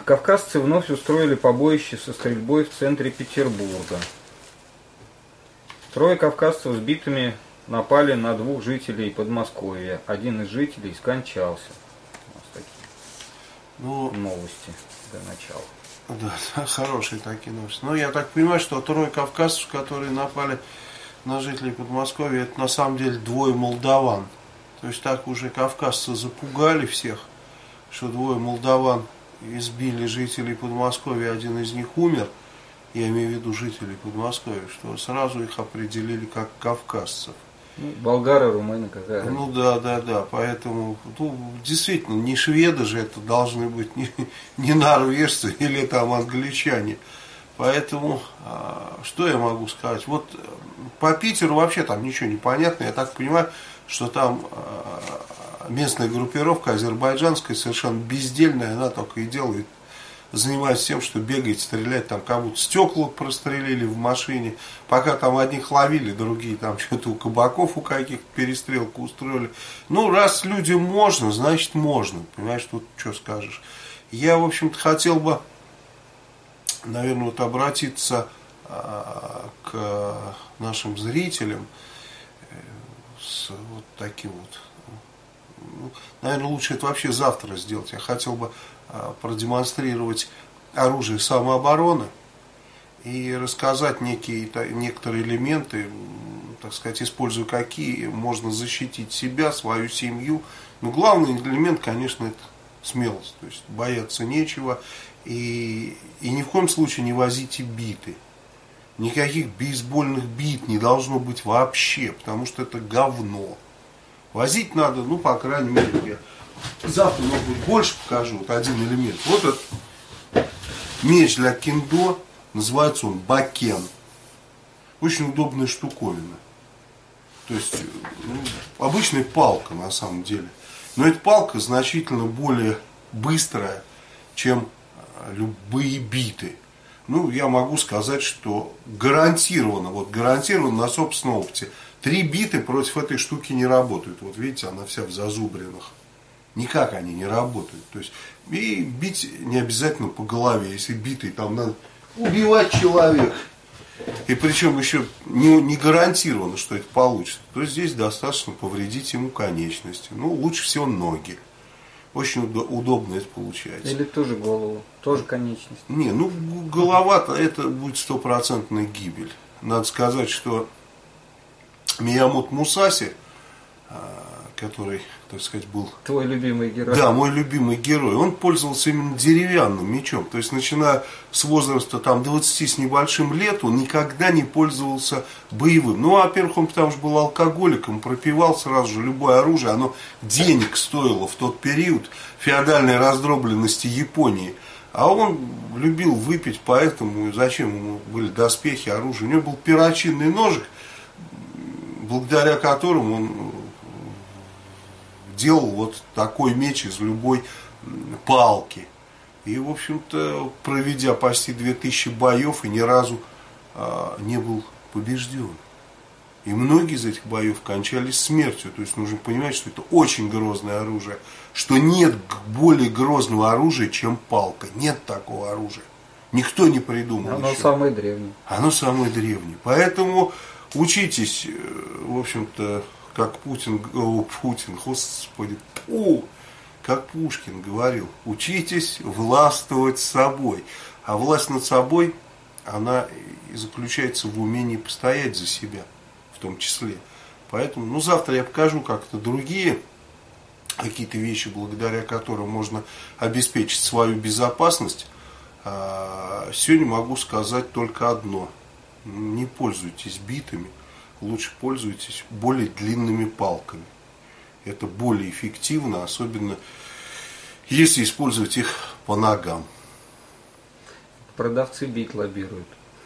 Кавказцы вновь устроили побоище со стрельбой в центре Петербурга. Трое кавказцев с битами напали на двух жителей Подмосковья. Один из жителей скончался. У нас такие новости для начала. Да, хорошие такие новости. Но я так понимаю, что трое кавказцев, которые напали на жителей Подмосковья, это на самом деле двое молдаван. То есть так уже кавказцы запугали всех, что двое молдаван избили жителей Подмосковья, один из них умер, я имею в виду жителей Подмосковья, что сразу их определили как кавказцев. Болгары, румыны, какая? Да, поэтому, действительно, не шведы же это должны быть, не норвежцы или там англичане. Поэтому, что я могу сказать? Вот по Питеру вообще там ничего не понятно. Я так понимаю, что там местная группировка азербайджанская совершенно бездельная, она только и делает, занимается тем, что бегает, стреляет, там кому-то стекла прострелили в машине, пока там одних ловили, другие там что-то у кабаков у каких-то перестрелку устроили. Ну, раз людям можно, значит можно, понимаешь, тут что скажешь. Я, в общем-то, хотел бы, наверное, вот обратиться к нашим зрителям с вот таким вот, наверное, лучше это вообще завтра сделать. Я хотел бы продемонстрировать оружие самообороны и рассказать некоторые элементы, так сказать, используя какие можно защитить себя, свою семью. Но главный элемент, конечно, это смелость. То есть бояться нечего. И ни в коем случае не возите биты. Никаких бейсбольных бит не должно быть вообще, потому что это говно. Возить надо, ну, по крайней мере, я завтра, может быть, больше покажу. Вот один элемент. Вот этот меч для кендо, называется он бакен. Очень удобная штуковина. То есть, обычная палка на самом деле. Но эта палка значительно более быстрая, чем любые биты. Ну, я могу сказать, что гарантированно на собственном опыте, 3 биты против этой штуки не работают. Вот видите, она вся в зазубринах. Никак они не работают. То есть, и бить не обязательно по голове. Если битый, там надо убивать человека. И причем еще не гарантировано, что это получится. То есть здесь достаточно повредить ему конечности. Ну, лучше всего ноги. Очень удобно это получается. Или тоже голову, тоже конечность. Не, ну голова-то это будет стопроцентная гибель. Надо сказать, что Миямото Мусаси, который, так сказать, был... Твой любимый герой. Да, мой любимый герой. Он пользовался именно деревянным мечом. То есть, начиная с возраста там, 20 с небольшим лет, он никогда не пользовался боевым. Ну, во-первых, он потому что был алкоголиком, пропивал сразу же любое оружие. Оно денег стоило в тот период феодальной раздробленности Японии. А он любил выпить, поэтому зачем ему были доспехи, оружие. У него был перочинный ножик, благодаря которому он делал вот такой меч из любой палки. И, в общем-то, проведя почти 2000 боев, и ни разу не был побежден. И многие из этих боев кончались смертью. То есть нужно понимать, что это очень грозное оружие. Что нет более грозного оружия, чем палка. Нет такого оружия. Никто не придумал. Оно еще самое древнее. Оно самое древнее. Поэтому учитесь, в общем-то, как Господи, как Пушкин говорил, учитесь властвовать собой. А власть над собой, она и заключается в умении постоять за себя, в том числе. Поэтому, ну, завтра я покажу как-то другие какие-то вещи, благодаря которым можно обеспечить свою безопасность. Сегодня могу сказать только одно. Не пользуйтесь битами. Лучше пользуйтесь более длинными палками. Это более эффективно, особенно если использовать их по ногам. Продавцы бит лоббируют.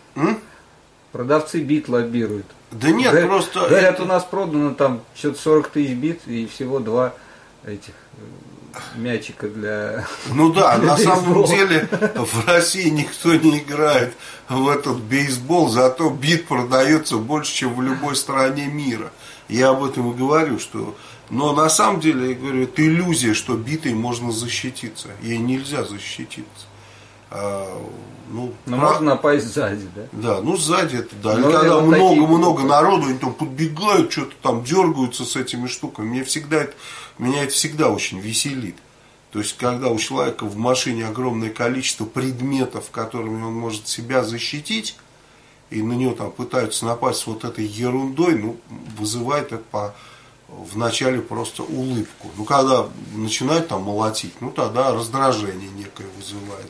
Продавцы бит лоббируют. Да нет, просто... Говорят, у нас продано там что-то 40 тысяч бит и всего 2 этих мячика для... Ну да, на самом деле в России никто не играет в этот бейсбол, зато бит продается больше, чем в любой стране мира. Я об этом и говорю, что... Но на самом деле, я говорю, это иллюзия, что битой можно защититься. Ей нельзя защититься. Но можно напасть сзади, да? Да, ну сзади это да. Или когда много-много народу, они там подбегают, что-то там дергаются с этими штуками. Меня это всегда очень веселит. То есть, когда у человека в машине огромное количество предметов, которыми он может себя защитить, и на него там пытаются напасть вот этой ерундой, ну, вызывает это вначале просто улыбку. Ну, когда начинают там молотить, ну, тогда раздражение некое вызывает.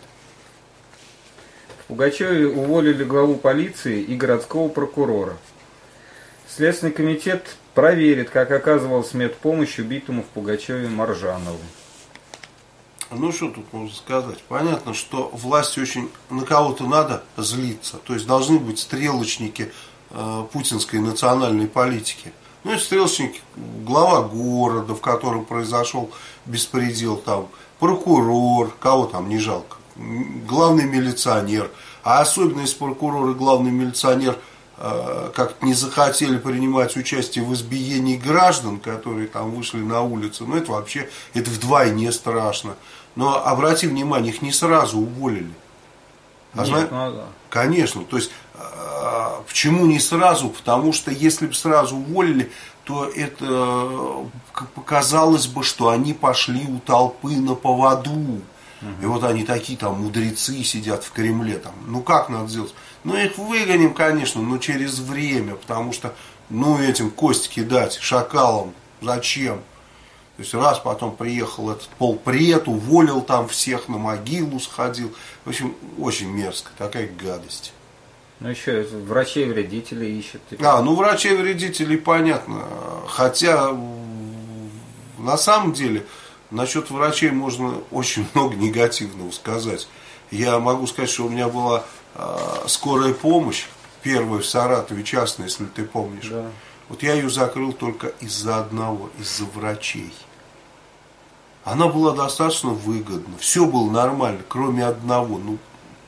В Пугачеве уволили главу полиции и городского прокурора. Следственный комитет проверит, как оказывалась медпомощь убитому в Пугачеве Маржанову. Ну, что тут можно сказать? Понятно, что власти очень на кого-то надо злиться. То есть, должны быть стрелочники путинской национальной политики. Ну, и стрелочники, глава города, в котором произошел беспредел, там, прокурор, кого там не жалко, главный милиционер. А особенно, если прокурор и главный милиционер как-то не захотели принимать участие в избиении граждан, которые там вышли на улицу, ну это вообще, это вдвойне страшно. Но обрати внимание, их не сразу уволили. Конечно, то есть, почему не сразу? Потому что если бы сразу уволили, то это показалось бы, что они пошли у толпы на поводу. И вот они такие там мудрецы сидят в Кремле. Там. Ну как надо сделать? Ну их выгоним, конечно, но через время. Потому что, ну этим кость кидать, шакалам, зачем? То есть раз потом приехал этот полпред, уволил там всех, на могилу сходил. В общем, очень мерзко, такая гадость. Ну еще врачей-вредителей ищут. Ну врачей-вредителей понятно. Хотя на самом деле насчет врачей можно очень много негативного сказать. Я могу сказать, что у меня была скорая помощь, первая в Саратове, частная, если ты помнишь. Да. Вот я ее закрыл только из-за одного, из-за врачей. Она была достаточно выгодна, все было нормально, кроме одного. Ну,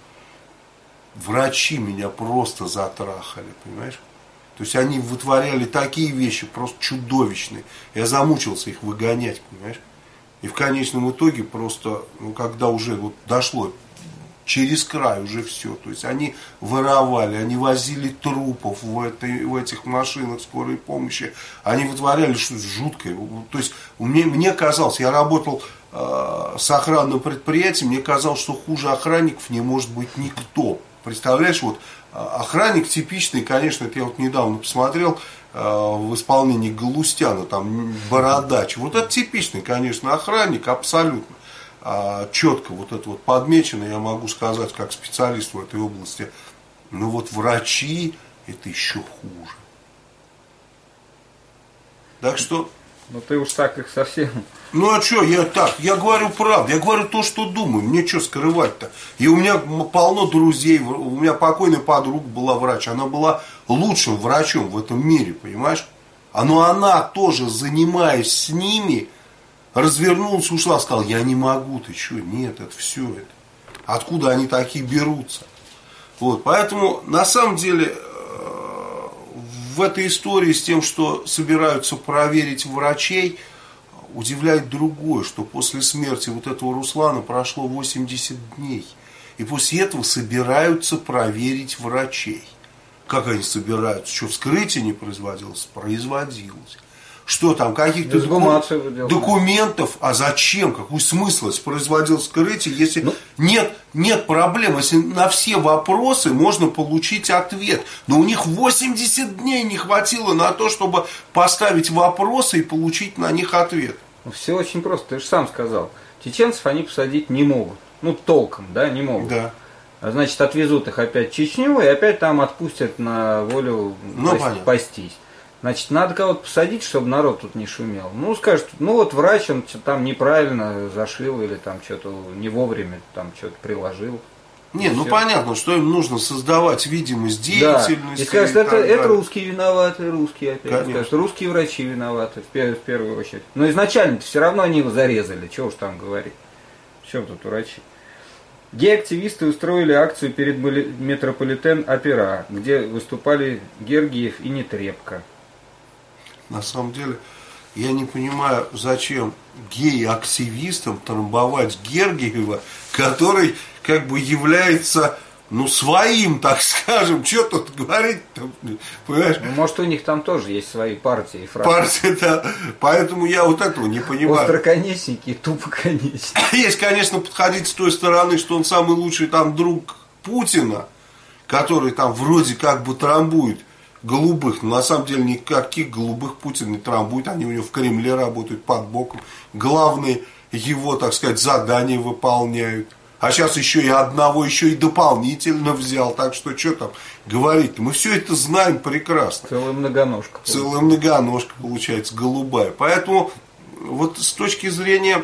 врачи меня просто затрахали, понимаешь? То есть они вытворяли такие вещи просто чудовищные. Я замучился их выгонять, понимаешь? И в конечном итоге просто, ну, когда уже вот дошло через край уже все. То есть они воровали, они возили трупов в этих машинах скорой помощи. Они вытворяли что-то жуткое. То есть мне казалось, я работал с охранным предприятием, мне казалось, что хуже охранников не может быть никто. Представляешь, вот охранник типичный, конечно, это я вот недавно посмотрел в исполнении Галустяна, там бородач. Вот это типичный, конечно, охранник, абсолютно. Четко вот это вот подмечено, я могу сказать, как специалист в этой области. Но вот врачи, это еще хуже. Так что... Ну ты уж так их совсем... Ну а что, я говорю правду, я говорю то, что думаю, мне что скрывать-то? И у меня полно друзей, у меня покойная подруга была врач, она была лучшим врачом в этом мире, понимаешь? Но она тоже, занимаясь с ними, развернулась, ушла, сказала, я не могу, ты что, нет, это все это. Откуда они такие берутся? Вот, поэтому, на самом деле, в этой истории с тем, что собираются проверить врачей, удивляет другое, что после смерти вот этого Руслана прошло 80 дней. И после этого собираются проверить врачей. Как они собираются? Что, вскрытие не производилось? Производилось. Что там, каких-то документов, а зачем, какой смысл, если производил вскрытие, если нет проблем, если на все вопросы можно получить ответ. Но у них 80 дней не хватило на то, чтобы поставить вопросы и получить на них ответ. Все очень просто, ты же сам сказал. Чеченцев они посадить не могут. Ну, толком, да, не могут. Да. Значит, отвезут их опять в Чечню и опять там отпустят на волю пастись. Значит, надо кого-то посадить, чтобы народ тут не шумел. Ну, скажут, ну вот врач, он там неправильно зашил или там что-то не вовремя там что-то приложил. Не, ну понятно, что им нужно создавать видимость деятельности. Да. И скажут, это русские виноваты, русские опять. Конечно. Скажут, русские врачи виноваты в первую очередь. Но изначально все равно они его зарезали, чего уж там говорить. В чем тут врачи? Гей-активисты устроили акцию перед метрополитен-опера, где выступали Гергиев и Нетребко. На самом деле, я не понимаю, зачем гей-активистам трамбовать Гергиева, который как бы является, ну, своим, так скажем, что тут говорить-то, понимаешь? Ну, может, у них там тоже есть свои партии и фракции. Партии, да, поэтому я вот этого не понимаю. Остроконечники и тупоконечники. Есть, конечно, подходить с той стороны, что он самый лучший там друг Путина, который там вроде как бы трамбует голубых, но на самом деле никаких голубых Путин не трамбует, они у него в Кремле работают под боком, главные его, так сказать, задания выполняют. А сейчас еще и одного, еще и дополнительно взял, так что там говорить-то, мы все это знаем прекрасно. Целая многоножка. Целая многоножка получается, голубая. Поэтому вот с точки зрения,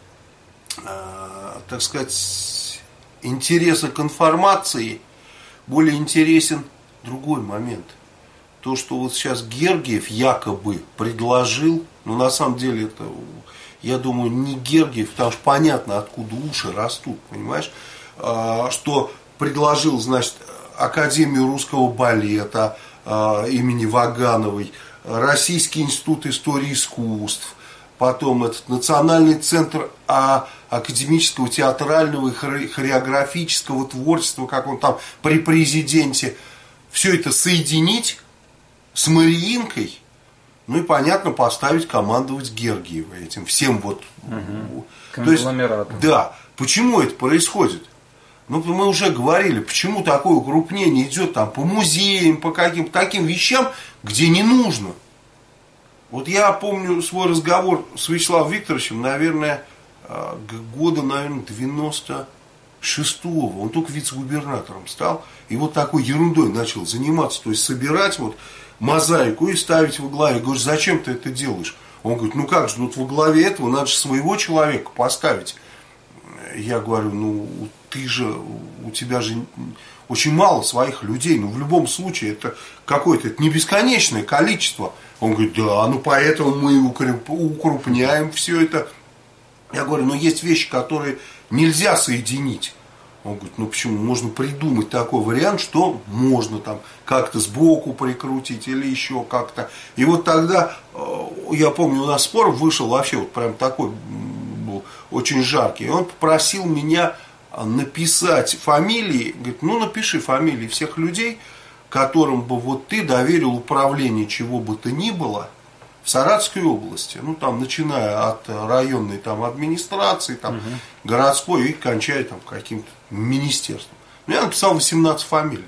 так сказать, интереса к информации, более интересен другой момент. То, что вот сейчас Гергиев якобы предложил, но на самом деле это, я думаю, не Гергиев, потому что понятно, откуда уши растут, понимаешь, что предложил, значит, Академию русского балета имени Вагановой, Российский институт истории искусств, потом этот Национальный центр академического театрального и хореографического творчества, как он там при президенте, все это соединить с Мариинкой, ну и, понятно, поставить командовать Гергиева этим всем вот. Конгломератом. Да. Почему это происходит? Ну, мы уже говорили, почему такое укрупнение идет там по музеям, по каким-то таким вещам, где не нужно. Вот я помню свой разговор с Вячеславом Викторовичем, наверное, года, 96-го. Он только вице-губернатором стал. И вот такой ерундой начал заниматься. То есть собирать вот мозаику и ставить во главе. Я говорю, зачем ты это делаешь? Он говорит, ну как же, вот во главе этого надо же своего человека поставить. Я говорю, ну ты же, у тебя же очень мало своих людей. Ну в любом случае это какое-то, это не бесконечное количество. Он говорит, да, ну поэтому мы укрупняем все это. Я говорю, ну есть вещи, которые нельзя соединить. Он говорит, ну почему, можно придумать такой вариант, что можно там как-то сбоку прикрутить или еще как-то. И вот тогда, я помню, у нас спор вышел вообще вот прям такой был очень жаркий. И он попросил меня написать фамилии, говорит, ну напиши фамилии всех людей, которым бы вот ты доверил управление чего бы то ни было в Саратовской области, ну там начиная от районной там администрации, там городской и кончая там каким-то министерством. Я написал 18 фамилий.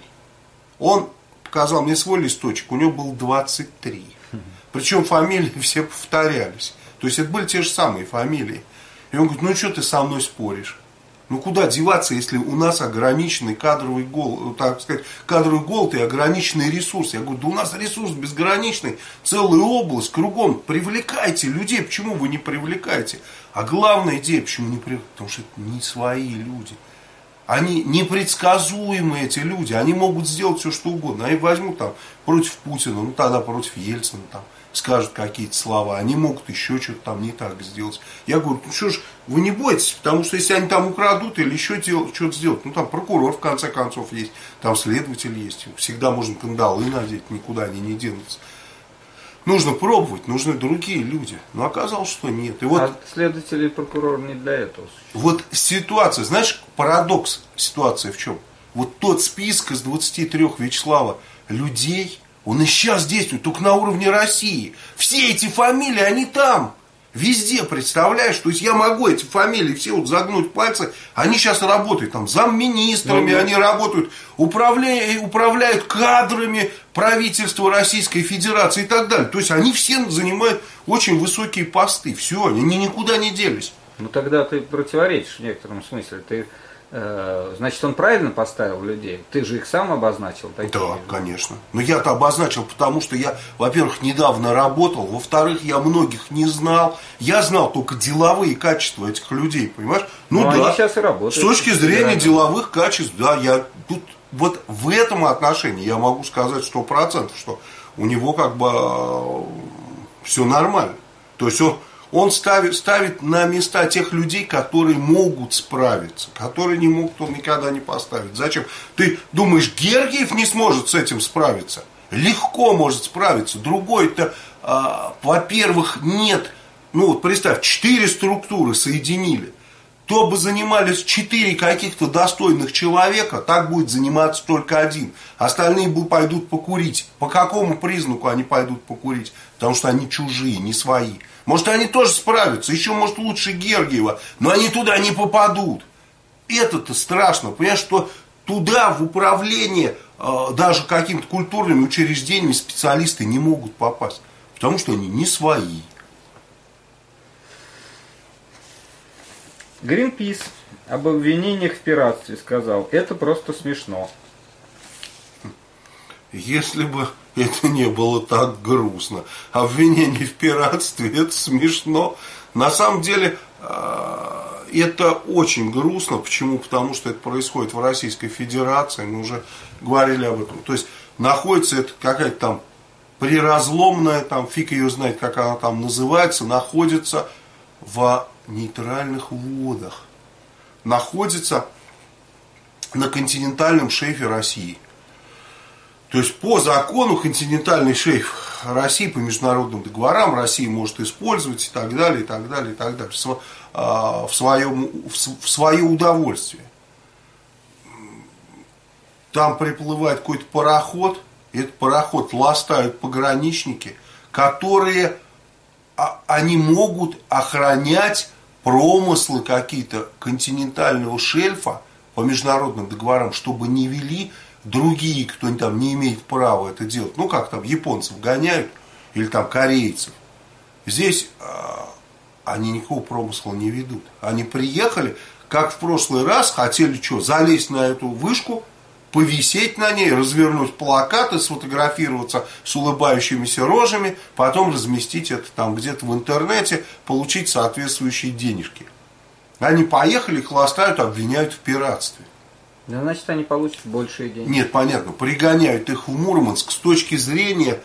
Он показал мне свой листочек, у него было 23. Причем фамилии все повторялись. То есть это были те же самые фамилии. И он говорит, ну что ты со мной споришь? Ну куда деваться, если у нас ограниченный кадровый голод, так сказать, кадровый голод и ограниченный ресурс. Я говорю, да у нас ресурс безграничный, целая область, кругом. Привлекайте людей, почему вы не привлекаете? А главная идея, почему не привлекаете? Потому что это не свои люди. Они непредсказуемые, эти люди. Они могут сделать все, что угодно. Они возьмут там против Путина, ну тогда против Ельцина там. Скажут какие-то слова, они могут еще что-то там не так сделать. Я говорю, ну что ж, вы не бойтесь, потому что если они там украдут или еще что-то сделать, ну там прокурор в конце концов есть, там следователь есть, всегда можно кандалы надеть, никуда они не денутся. Нужно пробовать, нужны другие люди. Но оказалось, что нет. И вот, а следователь и прокурор не для этого. Вот ситуация, знаешь, парадокс ситуации в чем? Вот тот список из 23 Вячеслава людей, он и сейчас действует, только на уровне России. Все эти фамилии, они там. Везде, представляешь? То есть я могу эти фамилии все вот загнуть пальцы. Они сейчас работают там замминистрами, они работают, управляют кадрами правительства Российской Федерации и так далее. То есть они все занимают очень высокие посты. Все, они никуда не делись. Ну тогда ты противоречишь в некотором смысле. Ты, значит, он правильно поставил людей? Ты же их сам обозначил? Такие. Да, конечно. Но я-то обозначил, потому что я, во-первых, недавно работал, во-вторых, я многих не знал. Я знал только деловые качества этих людей, понимаешь? Ну да, они сейчас и работают. С точки зрения деловых качеств, да, я тут вот в этом отношении я могу сказать 100%, что у него как бы все нормально. То есть он ставит на места тех людей, которые могут справиться. Которые не могут, он никогда не поставит. Зачем? Ты думаешь, Гергиев не сможет с этим справиться? легко может справиться. Другой-то, во-первых, нет, ну вот представь, 4 структуры соединили. То бы занимались 4 каких-то достойных человека, так будет заниматься только один. Остальные пойдут покурить. По какому признаку они пойдут покурить? Потому что они чужие, не свои. Может, они тоже справятся, еще, может, лучше Гергиева, но они туда не попадут. Это-то страшно, понимаешь, что туда, в управление, даже какими-то культурными учреждениями специалисты не могут попасть. Потому что они не свои. Гринпис об обвинениях в пиратстве сказал, это просто смешно. Если бы это не было так грустно. Обвинение в пиратстве, это смешно. На самом деле, это очень грустно. Почему? Потому что это происходит в Российской Федерации. Мы уже говорили об этом. То есть, находится это какая-то там приразломная, там, фиг ее знает, как она там называется, находится в нейтральных водах. Находится на континентальном шельфе России. То есть по закону континентальный шельф России, по международным договорам Россия может использовать и так далее, и так далее, и так далее. В свое удовольствие. Там приплывает какой-то пароход, этот пароход ластают пограничники, которые они могут охранять промыслы какие-то континентального шельфа по международным договорам, чтобы не вели другие, кто там не имеет права это делать. Ну, как там японцев гоняют, или там корейцев. Здесь они никакого промысла не ведут. Они приехали, как в прошлый раз, хотели что, залезть на эту вышку, повисеть на ней, развернуть плакаты, сфотографироваться с улыбающимися рожами, потом разместить это там где-то в интернете, получить соответствующие денежки. Они поехали, хластают, обвиняют в пиратстве. Да, значит, они получат большие деньги. Нет, понятно, пригоняют их в Мурманск с точки зрения,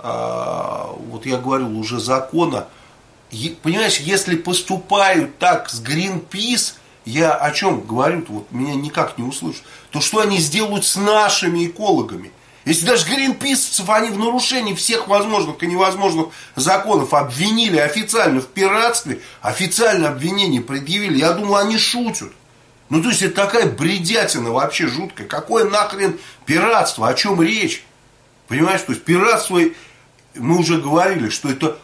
вот я говорил уже, закона. Понимаешь, если поступают так с Greenpeace, я о чем говорю, вот меня никак не услышат, то что они сделают с нашими экологами? Если даже гринписцев они в нарушении всех возможных и невозможных законов обвинили официально в пиратстве, официально обвинение предъявили, я думал, они шутят. Ну, то есть, это такая бредятина вообще жуткая. Какое нахрен пиратство? О чем речь? Понимаешь, то есть, пиратство, мы уже говорили, что это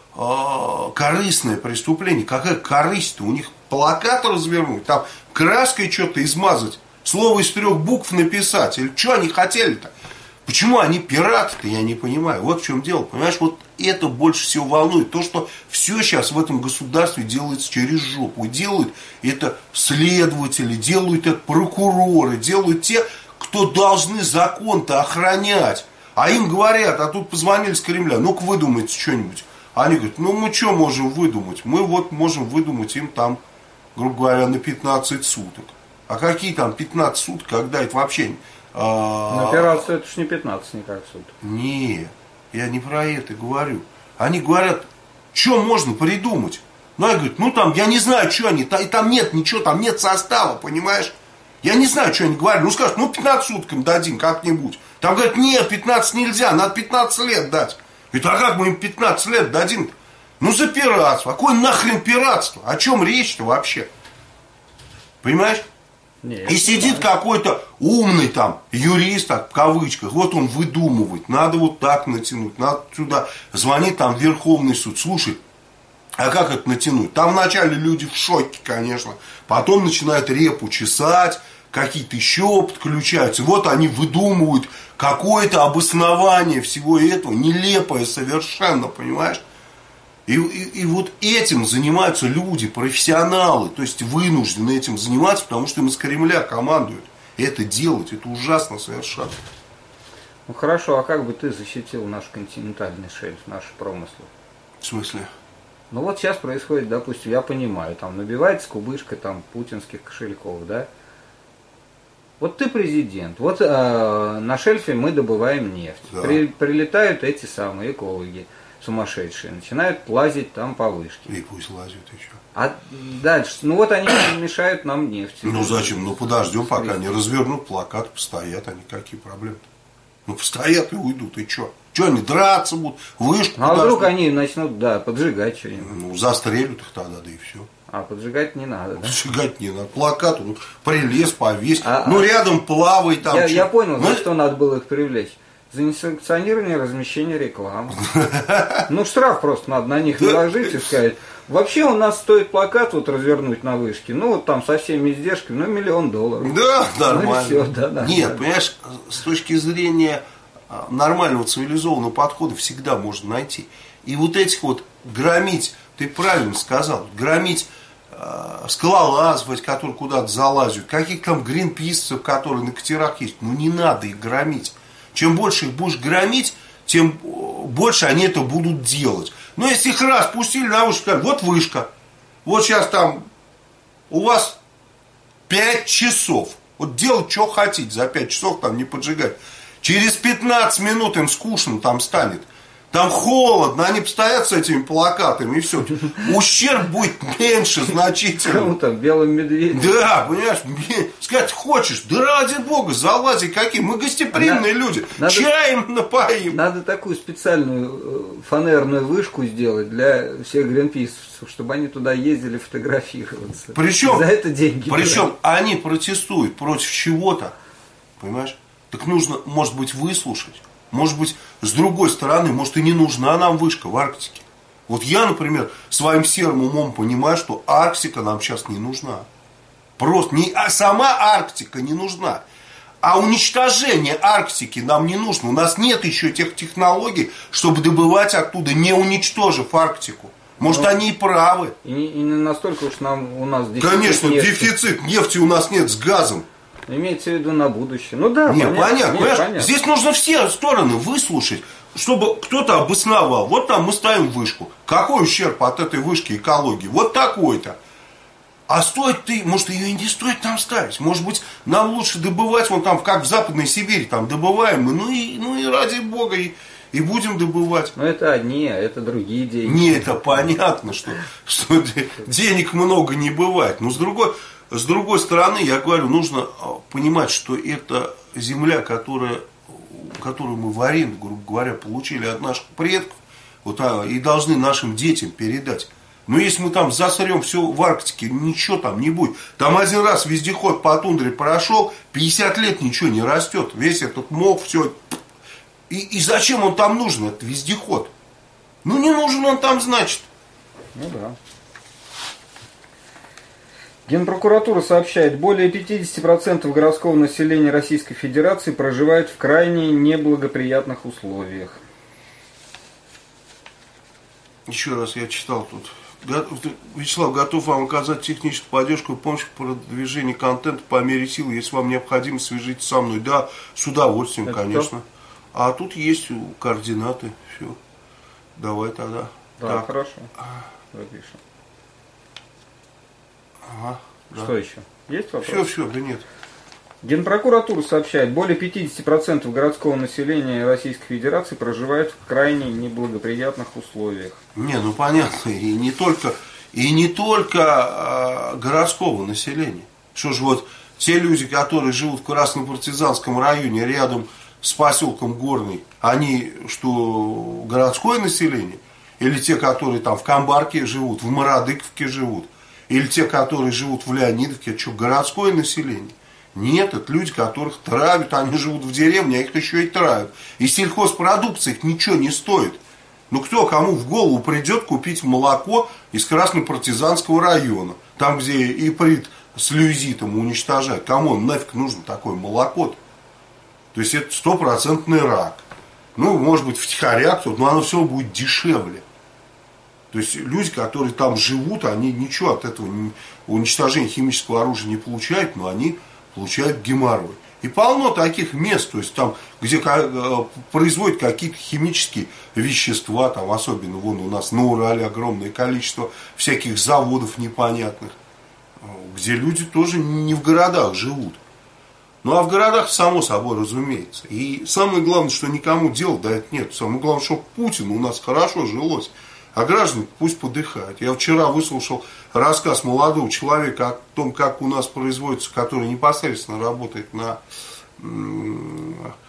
корыстное преступление. Какая корысть-то? У них плакат развернуть, там краской что-то измазать, слово из 3 букв написать. Или что они хотели-то? Почему они пираты-то, я не понимаю. Вот в чем дело. Понимаешь, вот это больше всего волнует. То, что все сейчас в этом государстве делается через жопу. Делают это следователи, делают это прокуроры, делают те, кто должны закон-то охранять. А им говорят, а тут позвонили с Кремля, ну-ка выдумайте что-нибудь. Они говорят, ну мы что можем выдумать? Мы вот можем выдумать им там, грубо говоря, на 15 суток. А какие там 15 суток, когда это вообще... На пиратство это ж не 15 никак суток. Не, я не про это говорю. Они говорят, что можно придумать? Ну, я говорю, ну там, я не знаю, что они, и там нет ничего, там нет состава, понимаешь? Я не знаю, что они говорят. Ну, скажут, ну 15 суток им дадим как-нибудь. Там говорят, нет, 15 нельзя, надо 15 лет дать. Говорит, а как мы им 15 лет дадим-то? Ну, за пиратство. Какое нахрен пиратство? О чем речь-то вообще? Понимаешь? Нет, и сидит какой-то умный там юрист, так, в кавычках, вот он выдумывает, надо вот так натянуть, надо сюда, звонит там в Верховный суд, слушай, а как это натянуть? Там вначале люди в шоке, конечно, потом начинают репу чесать, какие-то еще подключаются, вот они выдумывают какое-то обоснование всего этого, нелепое совершенно, понимаешь? И вот этим занимаются люди, профессионалы, то есть вынуждены этим заниматься, потому что им из Кремля командуют. И это делать, это ужасно совершенно. Ну хорошо, а как бы ты защитил наш континентальный шельф, наши промыслы? В смысле? Ну вот сейчас происходит, допустим, я понимаю, там набивается кубышка там путинских кошельков, да? Вот ты президент, вот на шельфе мы добываем нефть, да. Прилетают эти самые экологи сумасшедшие, начинают лазить там по вышке. И пусть лазят еще. А дальше, ну вот они мешают нам нефть. Ну зачем? Ну подождем, пока не развернут плакат, постоят, они какие проблемы-то? Ну, постоят и уйдут, и что? Что они драться будут, вышку? А вдруг они начнут, да, поджигать что-нибудь? Ну, застрелят их тогда, да и все. А поджигать не надо, да? Поджигать не надо. Плакат, ну, прилез, повесь. Рядом плавай там. Я понял, за что надо было их привлечь. За несанкционированное размещение рекламы. Ну, штраф просто надо на них наложить и сказать. Вообще у нас стоит плакат вот развернуть на вышке, ну вот там со всеми издержками, ну $1 миллион. Да, нормально. Ну, все, да, нет, понимаешь, с точки зрения нормального цивилизованного подхода всегда можно найти. И вот этих вот громить, ты правильно сказал, громить скалолазов, которые куда-то залазят, каких там гринписцев, которые на катерах есть, ну не надо их громить. Чем больше их будешь громить, тем больше они это будут делать. Но если их раз пустили на вышку, сказали, вот вышка, вот сейчас там у вас 5 часов, вот делать, что хотите, за 5 часов там не поджигать. Через 15 минут им скучно там станет. Там холодно, они постоят с этими плакатами и все. Ущерб будет меньше значительно. Кому там, белым медведем? Да, понимаешь, сказать хочешь, да ради бога, залази какие. Мы гостеприимные люди, чаем напоим. Надо такую специальную фанерную вышку сделать для всех гринписовцев, чтобы они туда ездили фотографироваться. Причем, за это деньги. Причем они протестуют против чего-то, понимаешь? Так нужно, может быть, выслушать. Может быть, с другой стороны, может и не нужна нам вышка в Арктике. Вот я, например, своим серым умом понимаю, что Арктика нам сейчас не нужна. Просто сама Арктика не нужна. А уничтожение Арктики нам не нужно. У нас нет еще тех технологий, чтобы добывать оттуда, не уничтожив Арктику. Может, они и правы. И не настолько уж у нас дефицит. Конечно, дефицит нефти у нас нет с газом. Имеется в виду на будущее. Ну да, понятно. Здесь нужно все стороны выслушать, чтобы кто-то обосновал. Вот там мы ставим вышку. Какой ущерб от этой вышки экологии? Вот такой-то. А может ее и не стоит там ставить. Может быть, нам лучше добывать, вон там, как в Западной Сибири, там добываем, ну и ради бога, и будем добывать. Но это одни, а это другие деньги. Не, это понятно, что денег много не бывает. Но с другой стороны, я говорю, нужно понимать, что это земля, которую мы в аренду, грубо говоря, получили от наших предков, вот, и должны нашим детям передать. Но если мы там засрем все в Арктике, ничего там не будет. Там один раз вездеход по тундре прошел, 50 лет ничего не растет. Весь этот мох, все. И зачем он там нужен, этот вездеход? Ну не нужен он там, значит. Ну да. Генпрокуратура сообщает, более 50% городского населения Российской Федерации проживает в крайне неблагоприятных условиях. Еще раз я читал тут. Вячеслав, готов вам оказать техническую поддержку и помощь в продвижении контента по мере сил. Если вам необходимо, свяжитесь со мной. Да, с удовольствием, это конечно. Кто? А тут есть координаты. Все. Давай тогда. Да, так. Хорошо. Запишем. Ага, да. Что еще? Есть вопрос? Все, да нет. Генпрокуратура сообщает, более 50% городского населения Российской Федерации проживает в крайне неблагоприятных условиях. Не, ну понятно, и не только городского населения. Что же вот те люди, которые живут в Краснопартизанском районе рядом с поселком Горный, они что, городское население? Или те, которые там в Камбарке живут, в Мародыковке живут? Или те, которые живут в Леонидовке, что, городское население? Нет, это люди, которых травят, они живут в деревне, а их еще и травят. И сельхозпродукция их ничего не стоит. Ну кто, кому в голову придет купить молоко из Краснопартизанского района, там, где иприт с люзитом уничтожают, кому нафиг нужно такое молоко-то? То есть это 100% рак. Ну, может быть, втихаря кто-то, но оно все будет дешевле. То есть люди, которые там живут, они ничего от этого уничтожения химического оружия не получают, но они получают геморрой. И полно таких мест, то есть там, где производят какие-то химические вещества, там особенно вон у нас на Урале огромное количество всяких заводов непонятных, где люди тоже не в городах живут. Ну а в городах, само собой, разумеется. И самое главное, что никому дела до этого нет. Самое главное, чтобы Путину у нас хорошо жилось. А граждане пусть подыхают. Я вчера выслушал рассказ молодого человека о том, как у нас производится, который непосредственно работает на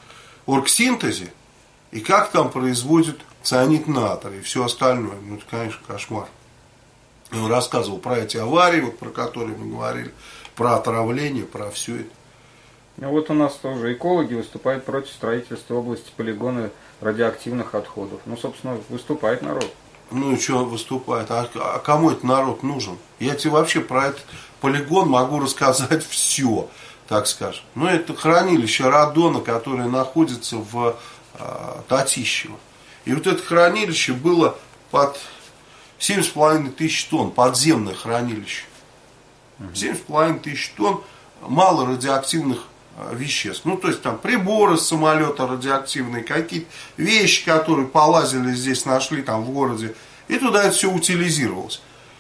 оргсинтезе, и как там производят цианид натрия и все остальное. Ну, это, конечно, кошмар. И он рассказывал про эти аварии, вот, про которые мы говорили, про отравление, про все это. Ну вот у нас тоже экологи выступают против строительства области полигона радиоактивных отходов. Ну, собственно, выступает народ. Ну и что выступает? А кому этот народ нужен? Я тебе вообще про этот полигон могу рассказать все, так скажем. Ну, это хранилище радона, которое находится в Татищево. И вот это хранилище было под 7,5 тысяч тонн, подземное хранилище. 7,5 тысяч тонн малорадиоактивных веществ. Ну, то есть там приборы с самолета радиоактивные, какие-то вещи, которые полазили здесь, нашли там в городе. И туда это все утилизировалось.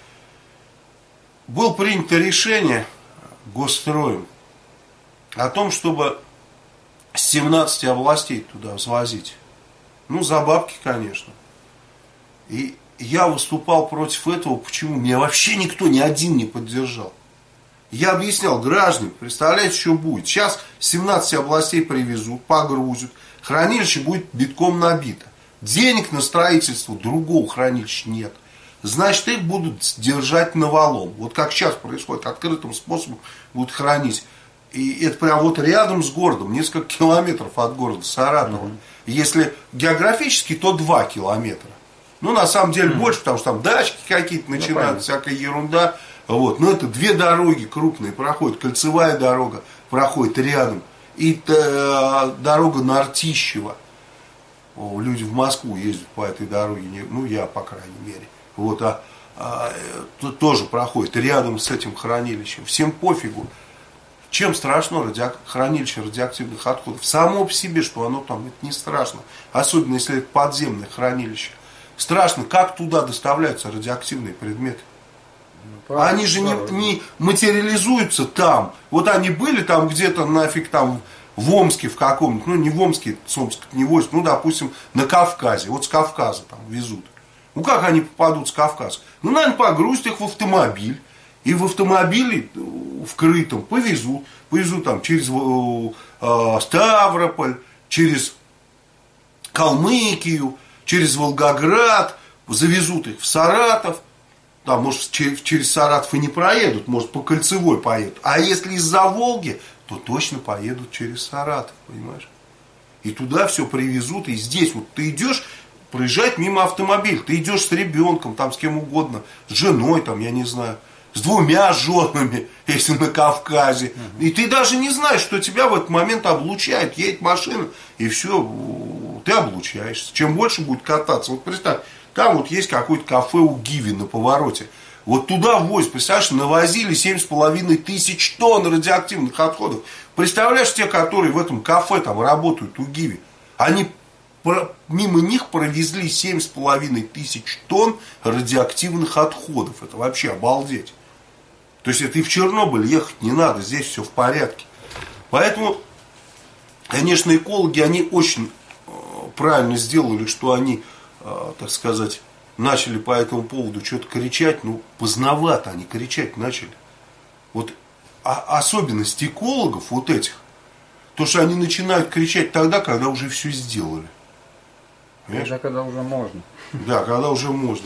Было принято решение госстроем о том, чтобы с 17 областей туда свозить. Ну, за бабки, конечно. И я выступал против этого. Почему? Меня вообще никто, ни один не поддержал. Я объяснял, граждане, представляете, что будет? Сейчас 17 областей привезут, погрузят. Хранилище будет битком набито. Денег на строительство другого хранилища нет. Значит, их будут держать навалом. Вот как сейчас происходит, открытым способом будут хранить. И это прям вот рядом с городом, несколько километров от города Саратова. Если географически, то 2 километра. Ну, на самом деле больше, потому что там дачки какие-то начинают, всякая ерунда. Вот. Но это 2 дороги крупные проходят. Кольцевая дорога проходит рядом. И дорога на Артищево. Люди в Москву ездят по этой дороге. Ну, я, по крайней мере. Вот, тоже проходит рядом с этим хранилищем. Всем пофигу. Чем страшно хранилище радиоактивных отходов? Само по себе, что оно там, это не страшно. Особенно, если это подземное хранилище. Страшно, как туда доставляются радиоактивные предметы. Они же не материализуются там. Вот они были там где-то нафиг там в Омске в каком-то, ну не в Омске, с Омска не возят, ну допустим на Кавказе. Вот с Кавказа там везут. Ну как они попадут с Кавказа? Ну, наверное, погрузят их в автомобиль. И в автомобиле вкрытом повезут. Повезут там через Ставрополь, через Калмыкию, через Волгоград. Завезут их в Саратов. Там, может, через Саратов и не проедут, может, по Кольцевой поедут. А если из-за Волги, то точно поедут через Саратов, понимаешь? И туда все привезут. И здесь вот ты идешь, проезжать мимо автомобиля. Ты идешь с ребенком, там, с кем угодно, с женой, там, я не знаю, с 2 женами, если на Кавказе. И ты даже не знаешь, что тебя в этот момент облучает. Едет машина, и все, ты облучаешься. Чем больше будет кататься. Вот представь, там вот есть какое-то кафе у Гиви на повороте. Вот туда возят, представляешь, навозили 7,5 тысяч тонн радиоактивных отходов. Представляешь, те, которые в этом кафе там работают у Гиви, они мимо них провезли 7,5 тысяч тонн радиоактивных отходов. Это вообще обалдеть. То есть это и в Чернобыль ехать не надо, здесь все в порядке. Поэтому, конечно, экологи, они очень правильно сделали, что они, так сказать, начали по этому поводу что-то кричать. Ну, поздновато они кричать начали. Вот особенность экологов вот этих, то, что они начинают кричать тогда, когда уже все сделали. Тогда, когда уже можно. Да, когда уже можно.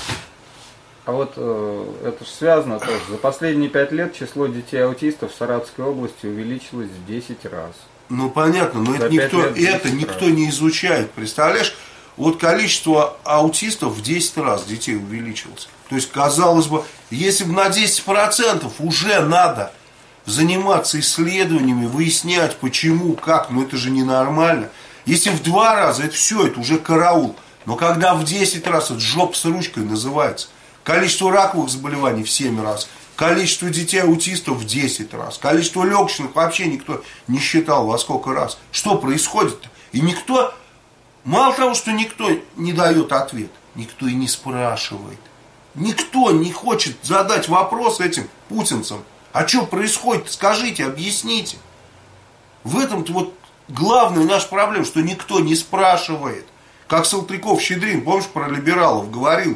А вот это же связано тоже. За последние 5 лет число детей-аутистов в Саратовской области увеличилось в 10 раз. Ну понятно, но это никто не изучает. Представляешь, вот количество аутистов в 10 раз детей увеличилось. То есть, казалось бы, если бы на 10% уже надо заниматься исследованиями, выяснять почему, как, ну это же ненормально. Если в 2 раза, это все, это уже караул. Но когда в 10 раз, это жоп с ручкой называется. Количество раковых заболеваний в 7 раз. Количество детей-аутистов в 10 раз. Количество легочных вообще никто не считал во сколько раз. Что происходит-то? И никто, мало того, что никто не дает ответ, никто и не спрашивает. Никто не хочет задать вопрос этим путинцам. А что происходит? Скажите, объясните. В этом-то вот главная наша проблема, что никто не спрашивает. Как Салтыков-Щедрин, помнишь, про либералов говорил,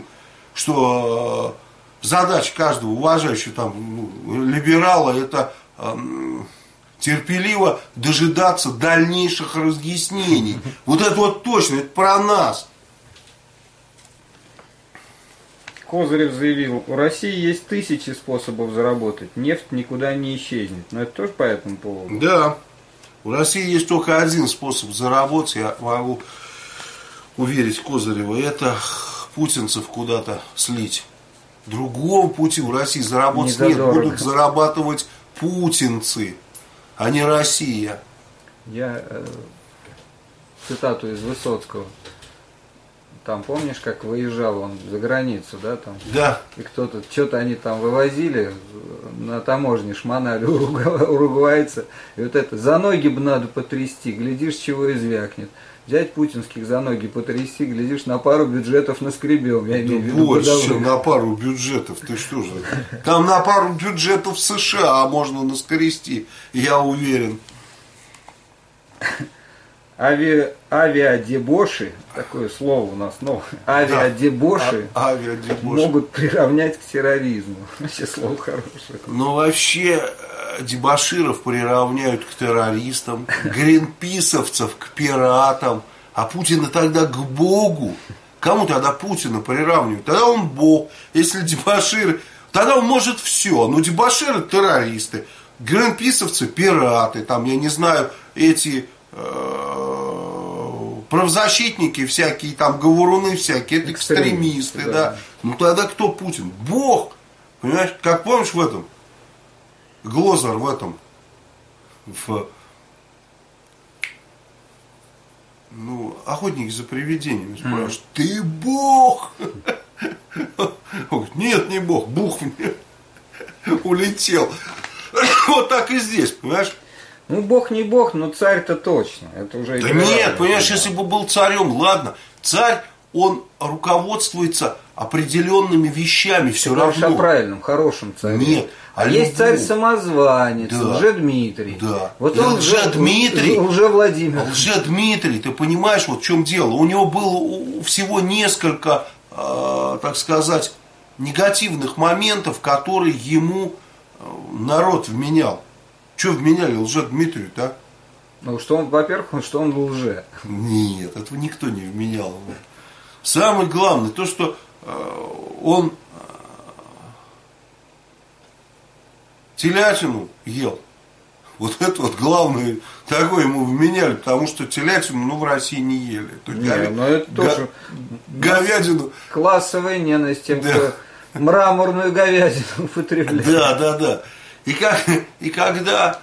что задача каждого уважающего там, либерала это терпеливо дожидаться дальнейших разъяснений. Вот это вот точно, это про нас. Козырев заявил, у России есть тысячи способов заработать, нефть никуда не исчезнет. Но это тоже по этому поводу? Да, у России есть только один способ заработать, я могу уверить Козырева, это путинцев куда-то слить. Другого пути у России заработать нет, будут зарабатывать путинцы, а не Россия. Я цитату из Высоцкого. Там, помнишь, как выезжал он за границу, да, там? Да. И кто-то, что-то они там вывозили, на таможне шмонали уругвайца. И вот это, за ноги бы надо потрясти, глядишь, чего извякнет. Взять путинских за ноги потрясти, глядишь, на пару бюджетов наскребем. Я имею в виду, больше, чем на пару бюджетов, ты что же? Там на пару бюджетов США можно наскрести, я уверен. Авиадебоши, такое слово у нас новое, авиадебоши, могут приравнять к терроризму. Вообще слово хорошее. Ну вообще дебоширов приравняют к террористам, гринписовцев к пиратам, а Путина тогда к Богу. Кому тогда Путина приравнивают? Тогда он Бог. Если дебоширы, тогда он может все. Но дебоширы террористы, гринписовцы пираты, там, я не знаю, эти правозащитники всякие, там, говоруны всякие, это экстремисты, да. Ну тогда кто Путин? Бог! Понимаешь, как помнишь в этом? Глозер в этом, охотники за привидениями спрашивают, ты Бог? Он говорит, нет, не Бог, Бух мне улетел. Вот так и здесь, понимаешь? Ну, Бог не Бог, но царь-то точно. Это уже да нет, понимаешь, если бы был царем, ладно, царь, он руководствуется определенными вещами все равно. Ты о правильном, хорошем царе. Нет. А есть царь-самозванец, да. Лжедмитрий. Да. Вот он Лжедмитрий. Лжевладимир. Лжедмитрий, ты понимаешь, вот в чем дело? У него было всего несколько, так сказать, негативных моментов, которые ему народ вменял. Что вменяли Лжедмитрию-то? Ну, что он, во-первых, что он лже. Нет, этого никто не вменял. Самое главное, то, что он телятину ел. Вот это вот главное, такое ему вменяли, потому что телятину, в России не ели. То есть это тоже говядину. Классовая ненависть тем, кто мраморную говядину употребляет. Да. И когда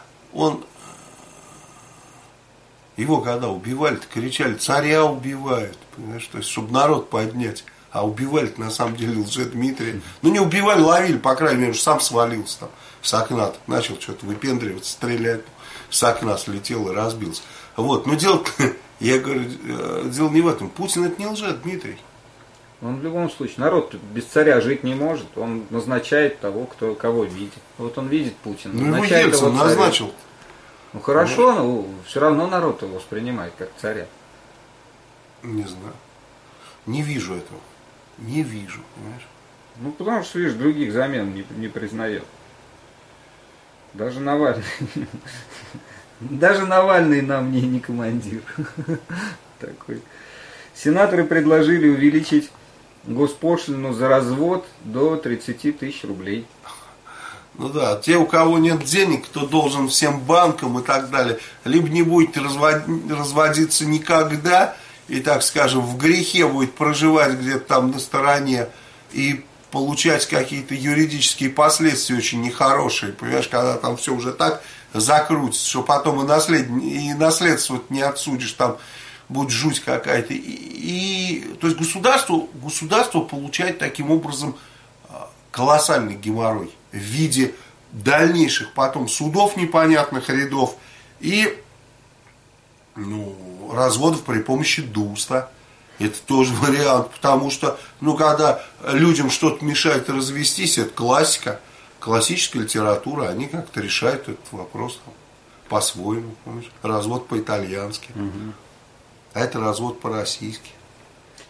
его когда убивали, кричали, царя убивают, понимаешь, то есть, чтобы народ поднять. А убивали на самом деле Лжедмитрия. Ну не убивали, ловили, по крайней мере, сам свалился там с окна, начал что-то выпендриваться, стрелять, с окна слетел и разбился. Вот, но дело, я говорю, дело не в этом. Путин это не Лжедмитрий. Он в любом случае, народ без царя жить не может, он назначает того, кого видит. Вот он видит Путина. Ну его Ельцин назначил. Ну хорошо, но все равно народ его воспринимает как царя. Не знаю. Не вижу этого. Не вижу, понимаешь? Ну потому что, видишь, других замен не признает. Даже Навальный. Даже Навальный нам не командир. Такой. Сенаторы предложили увеличить госпошлину за развод до 30 тысяч рублей. Ну да, те, у кого нет денег, кто должен всем банкам и так далее, либо не будет разводиться никогда, и, так скажем, в грехе будет проживать где-то там на стороне и получать какие-то юридические последствия очень нехорошие, понимаешь, когда там все уже так закрутится, что потом и наследство не отсудишь, там будет жуть какая-то. То есть государство получает таким образом колоссальный геморрой в виде дальнейших потом судов непонятных рядов и разводов при помощи дуста. Это тоже вариант, потому что, когда людям что-то мешает развестись, это классика, классическая литература, они как-то решают этот вопрос по-своему, помнишь? Развод по-итальянски, а это развод по-российски.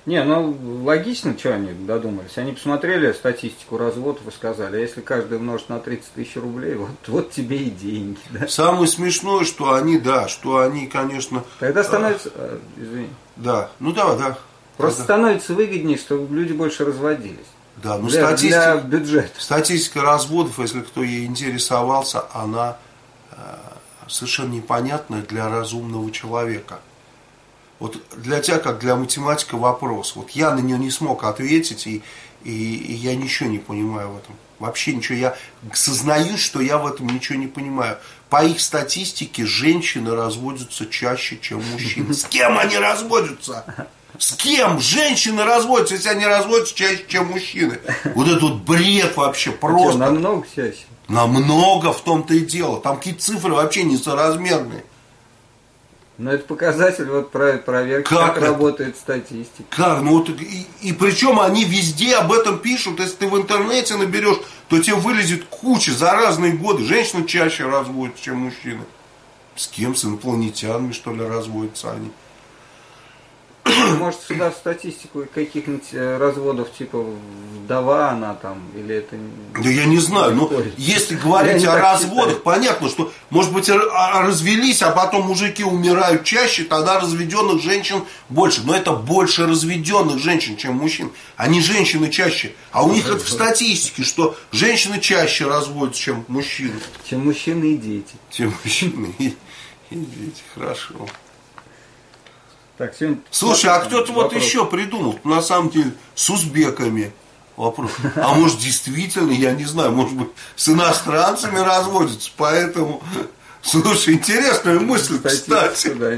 Не, ну логично, что они додумались. Они посмотрели статистику разводов и сказали, а если каждый умножит на 30 тысяч рублей, вот тебе и деньги. Да? Самое смешное, что они, конечно... Тогда становится... извини. Да, ну да. Просто становится выгоднее, чтобы люди больше разводились. Да, но для бюджета. Статистика разводов, если кто ей интересовался, она совершенно непонятная для разумного человека. Вот для тебя, как для математика, вопрос. Вот я на нее не смог ответить, и я ничего не понимаю в этом. Вообще ничего. Я сознаюсь, что я в этом ничего не понимаю. По их статистике женщины разводятся чаще, чем мужчины. С кем они разводятся? С кем женщины разводятся, если они разводятся чаще, чем мужчины? Вот это вот бред вообще просто. Намного чаще. Намного, в том-то и дело. Там какие-то цифры вообще несоразмерные. Но это показатель вот проверки, как работает статистика. Как? Ну вот и причем они везде об этом пишут. Если ты в интернете наберешь, то тебе вылезет куча за разные годы. Женщины чаще разводятся, чем мужчины. С кем? С инопланетянами, что ли, разводятся они? Может, сюда в статистику каких-нибудь разводов, типа вдова она там, или это... Да я не знаю, но если говорить о разводах, понятно, что, может быть, развелись, а потом мужики умирают чаще, тогда разведенных женщин больше. Но это больше разведенных женщин, чем мужчин. Они женщины чаще. А у них это в статистике, что женщины чаще разводятся, чем мужчины. Чем мужчины и дети. Чем мужчины и дети, хорошо. Так, слушай, а кто-то вот еще придумал, на самом деле, с узбеками вопрос. А может, действительно, я не знаю, может быть, с иностранцами разводятся, поэтому... Слушай, интересная мысль, кстати. Да,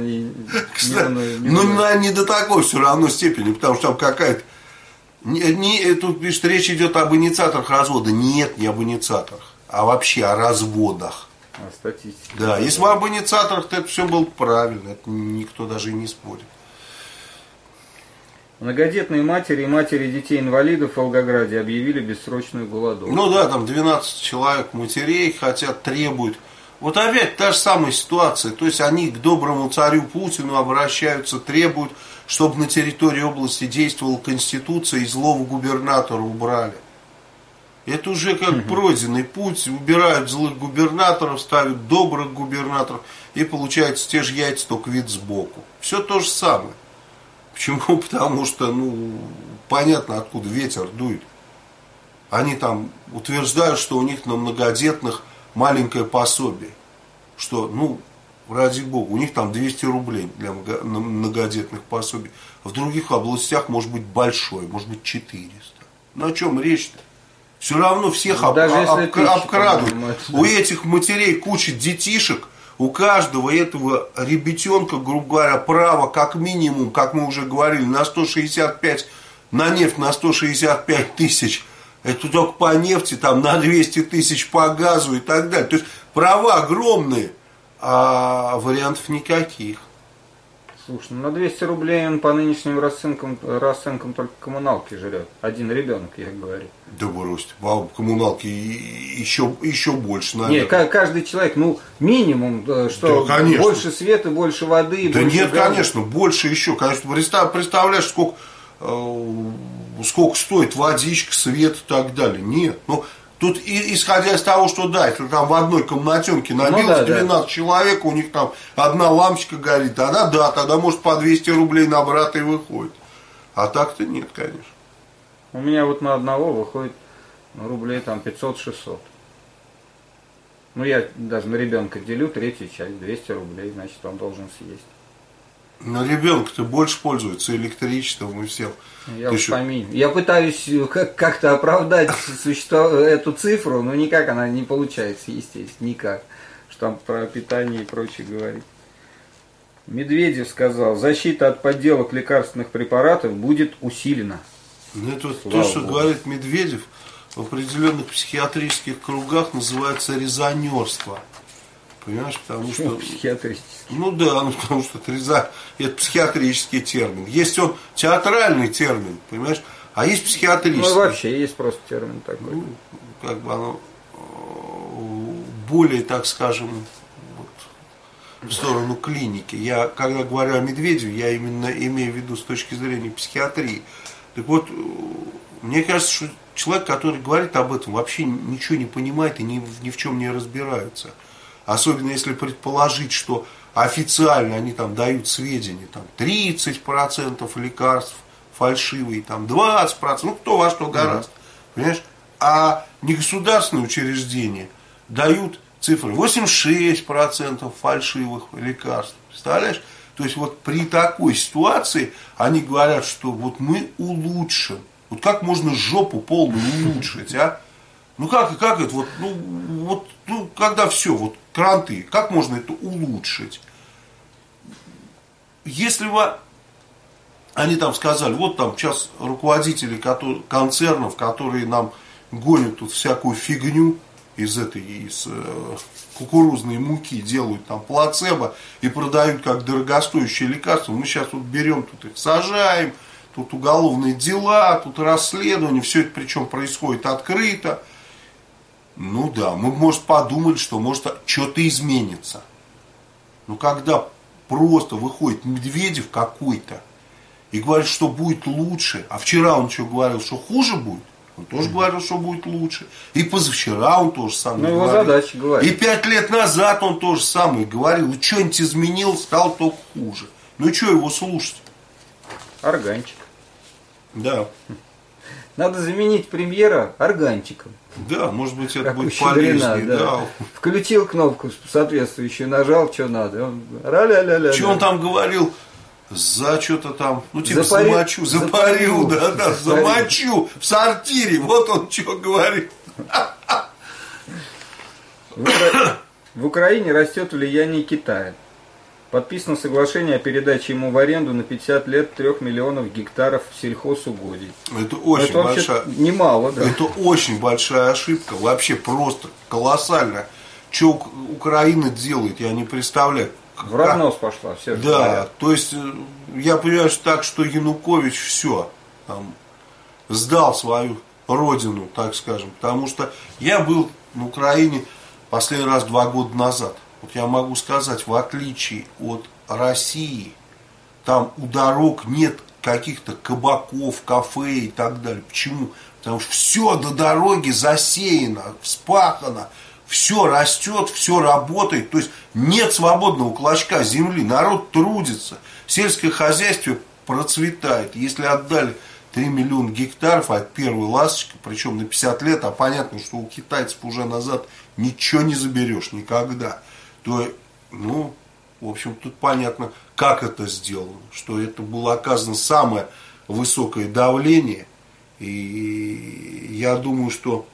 не до такой все равно степени, потому что там какая-то... Тут пишет, речь идет об инициаторах развода. Нет, не об инициаторах, а вообще о разводах. Статистика. Да, если бы об инициаторах, то это все было правильно, это никто даже и не спорит. Многодетные матери и матери детей-инвалидов в Волгограде объявили бессрочную голодовку. Ну да, там 12 человек матерей хотят, требуют. Вот опять та же самая ситуация. То есть они к доброму царю Путину обращаются, требуют, чтобы на территории области действовала Конституция и злого губернатора убрали. Это уже как пройденный путь. Убирают злых губернаторов, ставят добрых губернаторов. И получается те же яйца, только вид сбоку. Все то же самое. Почему? Потому что, понятно, откуда ветер дует. Они там утверждают, что у них на многодетных маленькое пособие. Что, ради бога, у них там 200 рублей для многодетных пособий. В других областях может быть большой, может быть 400. Ну о чем речь-то? Все равно всех обкрадывают. У этих матерей куча детишек. У каждого этого ребятенка, грубо говоря, право как минимум, как мы уже говорили, на 165, на нефть на 165 тысяч. Это только по нефти, там на 200 тысяч по газу и так далее. То есть права огромные, а вариантов никаких. Слушай, на 200 рублей он по нынешним расценкам только коммуналки жрет. Один ребенок, я говорю. Да бросьте, коммуналки еще больше, наверное. Нет, каждый человек, минимум, что да, больше света, больше воды. Да больше нет, газа. конечно, больше еще. Конечно, представляешь, сколько стоит водичка, свет и так далее. Нет, тут исходя из того, что да, если там в одной комнатенке набилось 12 человек, у них там одна лампочка горит, тогда может по 200 рублей на брата и выходит. А так-то нет, конечно. У меня вот на одного выходит рублей там 500-600. Я даже на ребенка делю, третью часть, 200 рублей, значит, он должен съесть. На ребенка-то больше пользуется электричеством и всем. Я пытаюсь как-то оправдать эту цифру, но никак она не получается, естественно, никак. Что там про питание и прочее говорить. Медведев сказал, защита от подделок лекарственных препаратов будет усилена. Это вот то, что говорит Медведев, в определенных психиатрических кругах называется резонерство. Понимаешь, потому что... Психиатрический. Потому что это психиатрический термин. Есть он театральный термин, понимаешь, а есть психиатрический. Вообще есть просто термин такой. Оно более, так скажем, в сторону клиники. Я, когда говорю о Медведеве, я именно имею в виду с точки зрения психиатрии. Так вот, мне кажется, что человек, который говорит об этом, вообще ничего не понимает и ни в чем не разбирается. Особенно если предположить, что официально они там дают сведения, там 30% лекарств фальшивые, там 20%, ну кто во что гораздо, понимаешь? А негосударственные учреждения дают цифры 86% фальшивых лекарств, представляешь? То есть вот при такой ситуации они говорят, что вот мы улучшим. Вот как можно жопу полную улучшить, а? Ну как это, вот, когда все, вот кранты, как можно это улучшить? Если бы они там сказали, вот там сейчас руководители концернов, которые нам гонят тут всякую фигню из кукурузной муки, делают там плацебо и продают как дорогостоящие лекарства, мы сейчас вот берем, тут их сажаем, тут уголовные дела, тут расследования, все это причем происходит открыто. Ну да, мы, может, подумали, что может что-то изменится. Но когда просто выходит Медведев какой-то и говорит, что будет лучше, а вчера он что говорил, что хуже будет, он тоже говорил, что будет лучше. И позавчера он тоже самое говорил. Его задача говорить. И 5 лет назад он тоже самое говорил. И что-нибудь изменил, стало только хуже. Ну и что его слушать? Органчик. Да. Надо заменить премьера органчиком. Да, может быть, это как будет полезнее. Да. Включил кнопку соответствующую, нажал, что надо. Ра-ля-ля-ля. Что он там говорил? За что-то там, ну типа запарил, замочу в сортире. Вот он что говорит. В Украине растет влияние Китая. Подписано соглашение о передаче ему в аренду на 50 лет 3 миллионов гектаров сельхозугодий. Это очень большая. Немало, да. Это очень большая ошибка. Вообще просто колоссальная. Что Украина делает, я не представляю. В разнос пошла, все. Да, говорят. То есть я понимаю, что так, что Янукович все там, сдал свою родину, так скажем. Потому что я был на Украине последний раз 2 года назад. Вот я могу сказать, в отличие от России, там у дорог нет каких-то кабаков, кафе и так далее. Почему? Потому что все до дороги засеяно, вспахано, все растет, все работает. То есть нет свободного клочка земли, народ трудится, сельское хозяйство процветает. Если отдали 3 миллиона гектаров от первой ласточки, причем на 50 лет, а понятно, что у китайцев уже назад ничего не заберешь никогда, то, ну, в общем, тут понятно, как это сделано, что это было оказано самое высокое давление, и я думаю, что,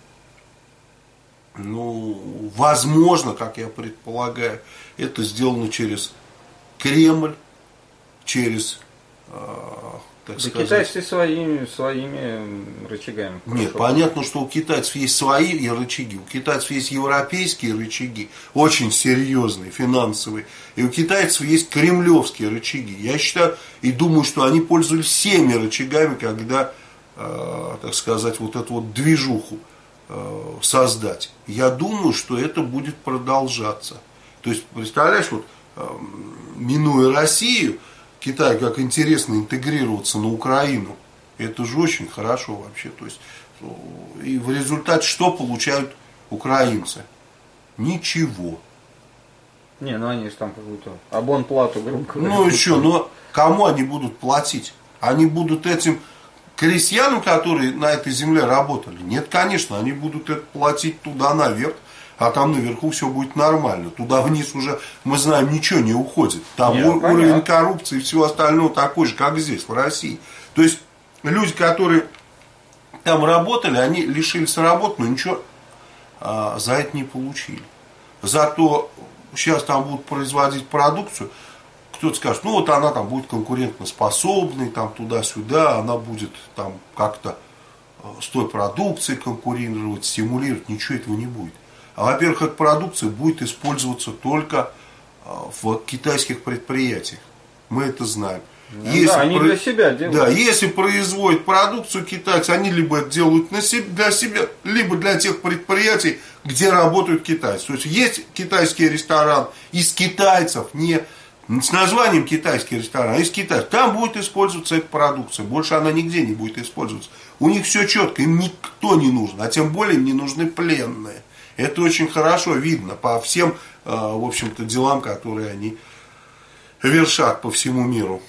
ну, возможно, как я предполагаю, это сделано через Кремль, через, так да сказать... Китайцы своими рычагами. Нет, понятно, что у китайцев есть свои рычаги, у китайцев есть европейские рычаги, очень серьезные, финансовые, и у китайцев есть кремлевские рычаги. Я считаю и думаю, что они пользовались всеми рычагами, когда, так сказать, вот эту вот движуху создать. Я думаю, что это будет продолжаться. То есть, представляешь, вот, минуя Россию, Китай как интересно интегрироваться на Украину. Это же очень хорошо вообще. То есть, и в результате что получают украинцы? Ничего. Не, ну они же там какую-то абонплату, грубо говоря. Ну и что, но кому они будут платить? Они будут этим крестьянам, которые на этой земле работали? Нет, конечно, они будут это платить туда наверх. А там наверху все будет нормально. Туда вниз уже, мы знаем, ничего не уходит. Там уровень коррупции и всего остального такой же, как здесь, в России. То есть, люди, которые там работали, они лишились работы, но ничего за это не получили. Зато сейчас там будут производить продукцию. Кто-то скажет, ну вот она там будет конкурентоспособной, там туда-сюда, она будет там как-то с той продукцией конкурировать, стимулировать. Ничего этого не будет. Во-первых, эта продукция будет использоваться только в китайских предприятиях. Мы это знаем. Ну, да, они для себя делают. Да, если производят продукцию китайцы, они либо это делают для себя, либо для тех предприятий, где работают китайцы. То есть китайский ресторан из китайцев, не с названием китайский ресторан, а из китайцев. Там будет использоваться эта продукция. Больше она нигде не будет использоваться. У них все четко, им никто не нужен, а тем более им не нужны пленные. Это очень хорошо видно по всем, в общем-то, делам, которые они вершат по всему миру.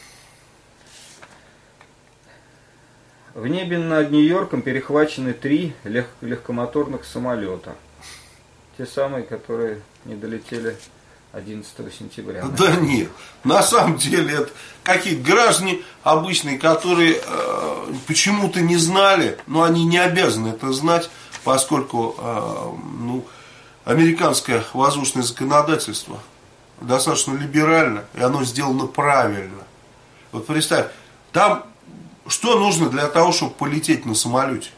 В небе над Нью-Йорком перехвачены 3 легкомоторных самолета. Те самые, которые не долетели 11 сентября. Да нет, на самом деле это какие-то граждане обычные, которые почему-то не знали, но они не обязаны это знать, поскольку американское воздушное законодательство достаточно либерально, и оно сделано правильно. Вот представь, там что нужно для того, чтобы полететь на самолете?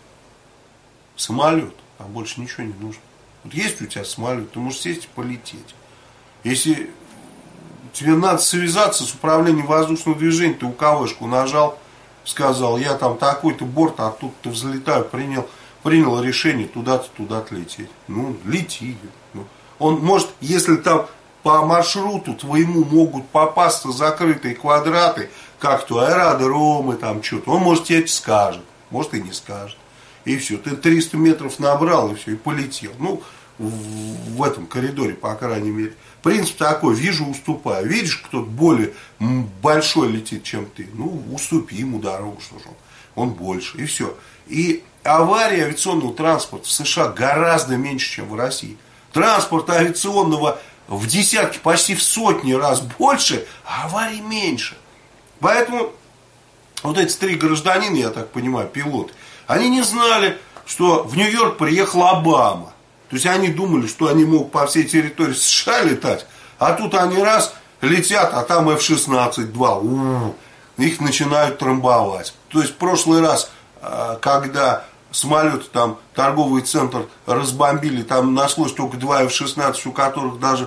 Самолет, там больше ничего не нужно. Вот есть у тебя самолет, ты можешь сесть и полететь. Если тебе надо связаться с управлением воздушного движения, ты УКВшку нажал, сказал, я там такой-то борт, а тут-то взлетаю, принял решение туда-то лететь. Ну, лети. Он может, если там по маршруту твоему могут попасться закрытые квадраты, как то аэродромы, там что-то, он может тебе это скажет, может и не скажет. И все, ты 300 метров набрал, и все, и полетел. Ну, в этом коридоре, по крайней мере. Принцип такой, вижу, уступаю. Видишь, кто-то более большой летит, чем ты, ну, уступи ему дорогу, что же он больше, и все. И аварии авиационного транспорта в США гораздо меньше, чем в России. Транспорта авиационного в десятки, почти в сотни раз больше, а аварий меньше. Поэтому вот эти 3 гражданина, я так понимаю, пилоты, они не знали, что в Нью-Йорк приехал Обама. То есть они думали, что они могут по всей территории США летать, а тут они раз летят, а там F-16-2, их начинают трамбовать. То есть в прошлый раз, когда самолеты, там торговый центр разбомбили, там нашлось только 2 F-16, у которых даже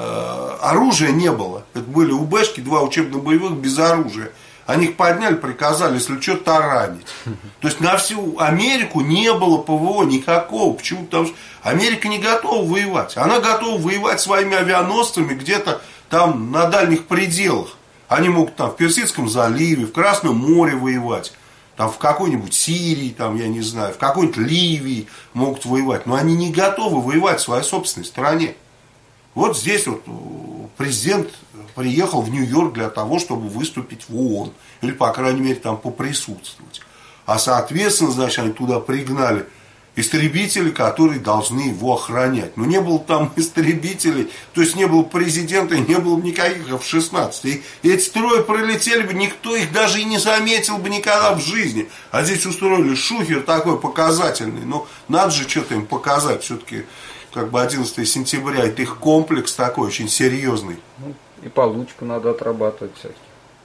оружия не было. Это были УБшки, 2 учебно-боевых без оружия. Они их подняли, приказали, если что, таранить. То есть на всю Америку не было ПВО никакого. Почему? Потому что Америка не готова воевать. Она готова воевать своими авианосцами где-то там на дальних пределах. Они могут там в Персидском заливе, в Красном море воевать. Там в какой-нибудь Сирии, там, я не знаю, в какой-нибудь Ливии могут воевать. Но они не готовы воевать в своей собственной стране. Вот здесь вот президент приехал в Нью-Йорк для того, чтобы выступить в ООН. Или, по крайней мере, там поприсутствовать. А, соответственно, значит, они туда пригнали истребители, которые должны его охранять. Но не было там истребителей, то есть не было президента, не было никаких F-16. И эти 3 пролетели бы, никто их даже и не заметил бы никогда в жизни. А здесь устроили шухер такой показательный. Но надо же что-то им показать. Все-таки как бы 11 сентября, это их комплекс такой очень серьезный. Ну, и получку надо отрабатывать всякие.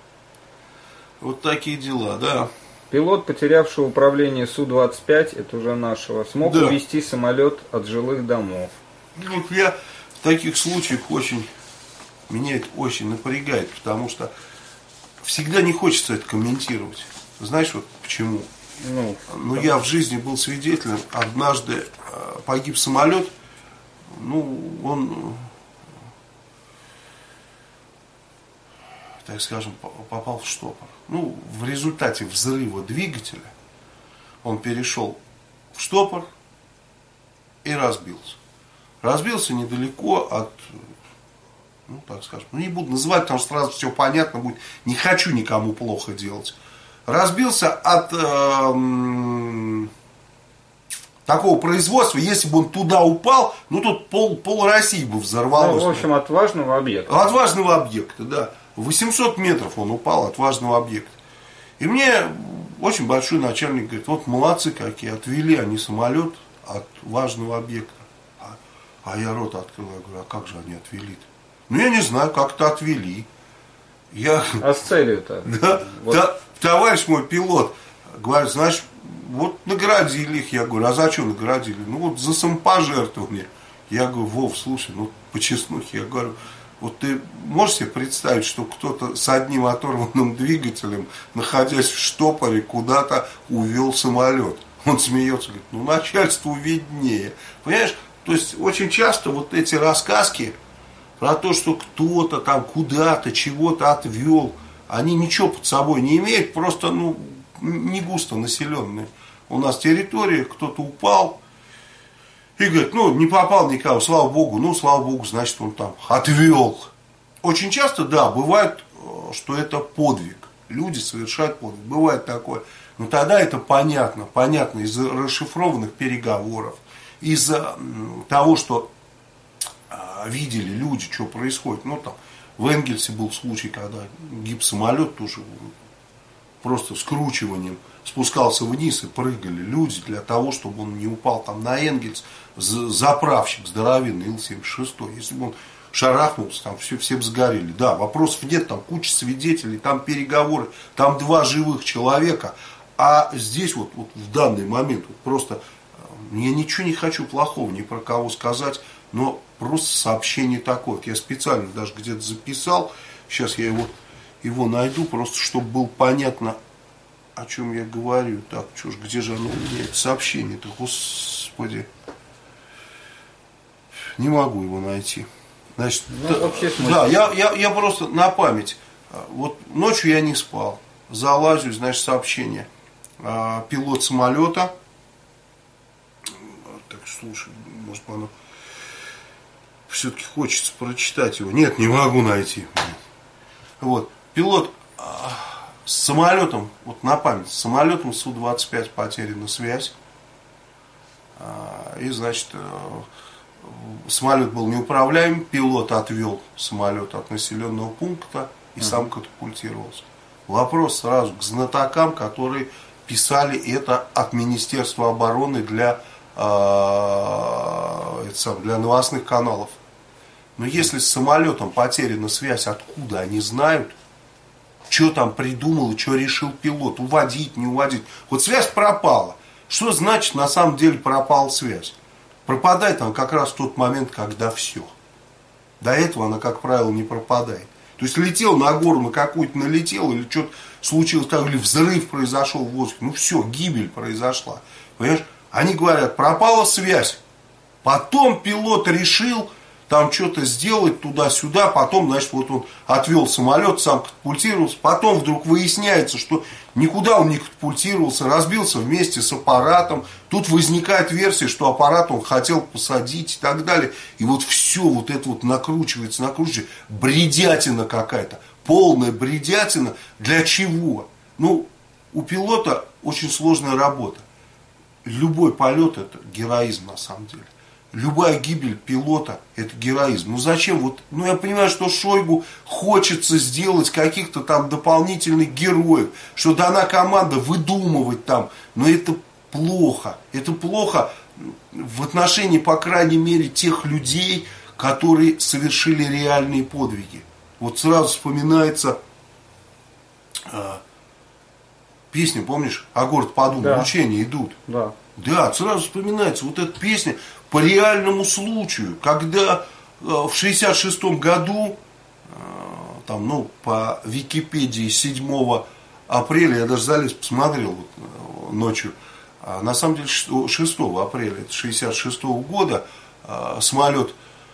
Вот такие дела, да. Пилот, потерявший управление Су-25, это уже нашего, смог увести самолет от жилых домов. Вот я в таких случаях меня это очень напрягает, потому что всегда не хочется это комментировать. Знаешь, вот почему? Ну, я в жизни был свидетелем, однажды погиб самолет, он, так скажем, попал в штопор. В результате взрыва двигателя он перешел в штопор и разбился. Разбился недалеко от, так скажем, не буду называть, потому что сразу все понятно будет, не хочу никому плохо делать. Разбился от такого производства, если бы он туда упал, тут пол России бы взорвалось. В общем, от важного объекта. От важного объекта, да. 800 метров он упал от важного объекта. И мне очень большой начальник говорит, вот молодцы какие, отвели они самолет от важного объекта. А я рот открыл, я говорю, а как же они отвели-то? Я не знаю, как-то отвели. А с целью-то? Да, вот. Товарищ мой пилот говорит, знаешь, вот наградили их. Я говорю, а за что наградили? За самопожертвование. Я говорю, Вов, слушай, по честнухе, я говорю, Вот ты можешь себе представить, что кто-то с одним оторванным двигателем, находясь в штопоре, куда-то увел самолет? Он смеется, говорит, ну начальству виднее. Понимаешь? То есть очень часто вот эти рассказки про то, что кто-то там куда-то чего-то отвел, они ничего под собой не имеют, просто не густо населенные. У нас территория, кто-то упал и говорит, не попал никого, слава богу, слава богу, значит он там отвел. Очень часто, да, бывает, что это подвиг. Люди совершают подвиг, бывает такое. Но тогда это понятно из расшифрованных переговоров, из-за того, что видели люди, что происходит. Там в Энгельсе был случай, когда гипсамолет тоже просто скручиванием спускался вниз и прыгали люди для того, чтобы он не упал там на Энгельс. Заправщик здоровенный Ил-76. Если бы он шарахнулся, там все бы сгорели. Да, вопросов нет, там куча свидетелей, там переговоры, там 2 живых человека. А здесь вот в данный момент просто я ничего не хочу плохого ни про кого сказать, но просто сообщение такое. Я специально даже где-то записал, сейчас я его найду, просто чтобы было понятно, о чем я говорю. Так, что ж, где же оно у меня, это сообщение-то, господи. Не могу его найти. Значит, да, я просто на память. Вот ночью я не спал. Залазю, значит, сообщение. Пилот самолета. Так, слушай, может быть, оно все-таки хочется прочитать его. Нет, не могу найти. Вот. Пилот с самолетом, вот на память, с самолетом Су-25 потеряна связь. И, значит, самолет был неуправляем, пилот отвел самолет от населенного пункта и сам катапультировался. Вопрос сразу к знатокам, которые писали это от Министерства обороны для новостных каналов. Но если с самолетом потеряна связь, откуда они знают, что там придумал и что решил пилот, уводить, не уводить. Вот связь пропала. Что значит на самом деле пропала связь? Пропадает она как раз в тот момент, когда все. До этого она, как правило, не пропадает. То есть летел на гору, на какую-то налетел, или что-то случилось, или взрыв произошел в воздухе. Все, гибель произошла. Понимаешь? Они говорят, пропала связь. Потом пилот решил там что-то сделать туда-сюда, потом, значит, вот он отвел самолет, сам катапультировался, потом вдруг выясняется, что никуда он не катапультировался, разбился вместе с аппаратом, тут возникает версия, что аппарат он хотел посадить и так далее, и вот все вот это вот накручивается, бредятина какая-то, полная бредятина, для чего? У пилота очень сложная работа, любой полет это героизм на самом деле. Любая гибель пилота – это героизм. Зачем? Я понимаю, что Шойгу хочется сделать каких-то там дополнительных героев, что дана команда выдумывать там, но это плохо. Это плохо в отношении, по крайней мере, тех людей, которые совершили реальные подвиги. Вот сразу вспоминается песня, помнишь, «А город подумал», да. Учения идут. Да. Да, сразу вспоминается вот эта песня по реальному случаю, когда в 1966 году, по Википедии 7 апреля, я даже залез, посмотрел ночью, на самом деле 6 апреля 1966 года самолет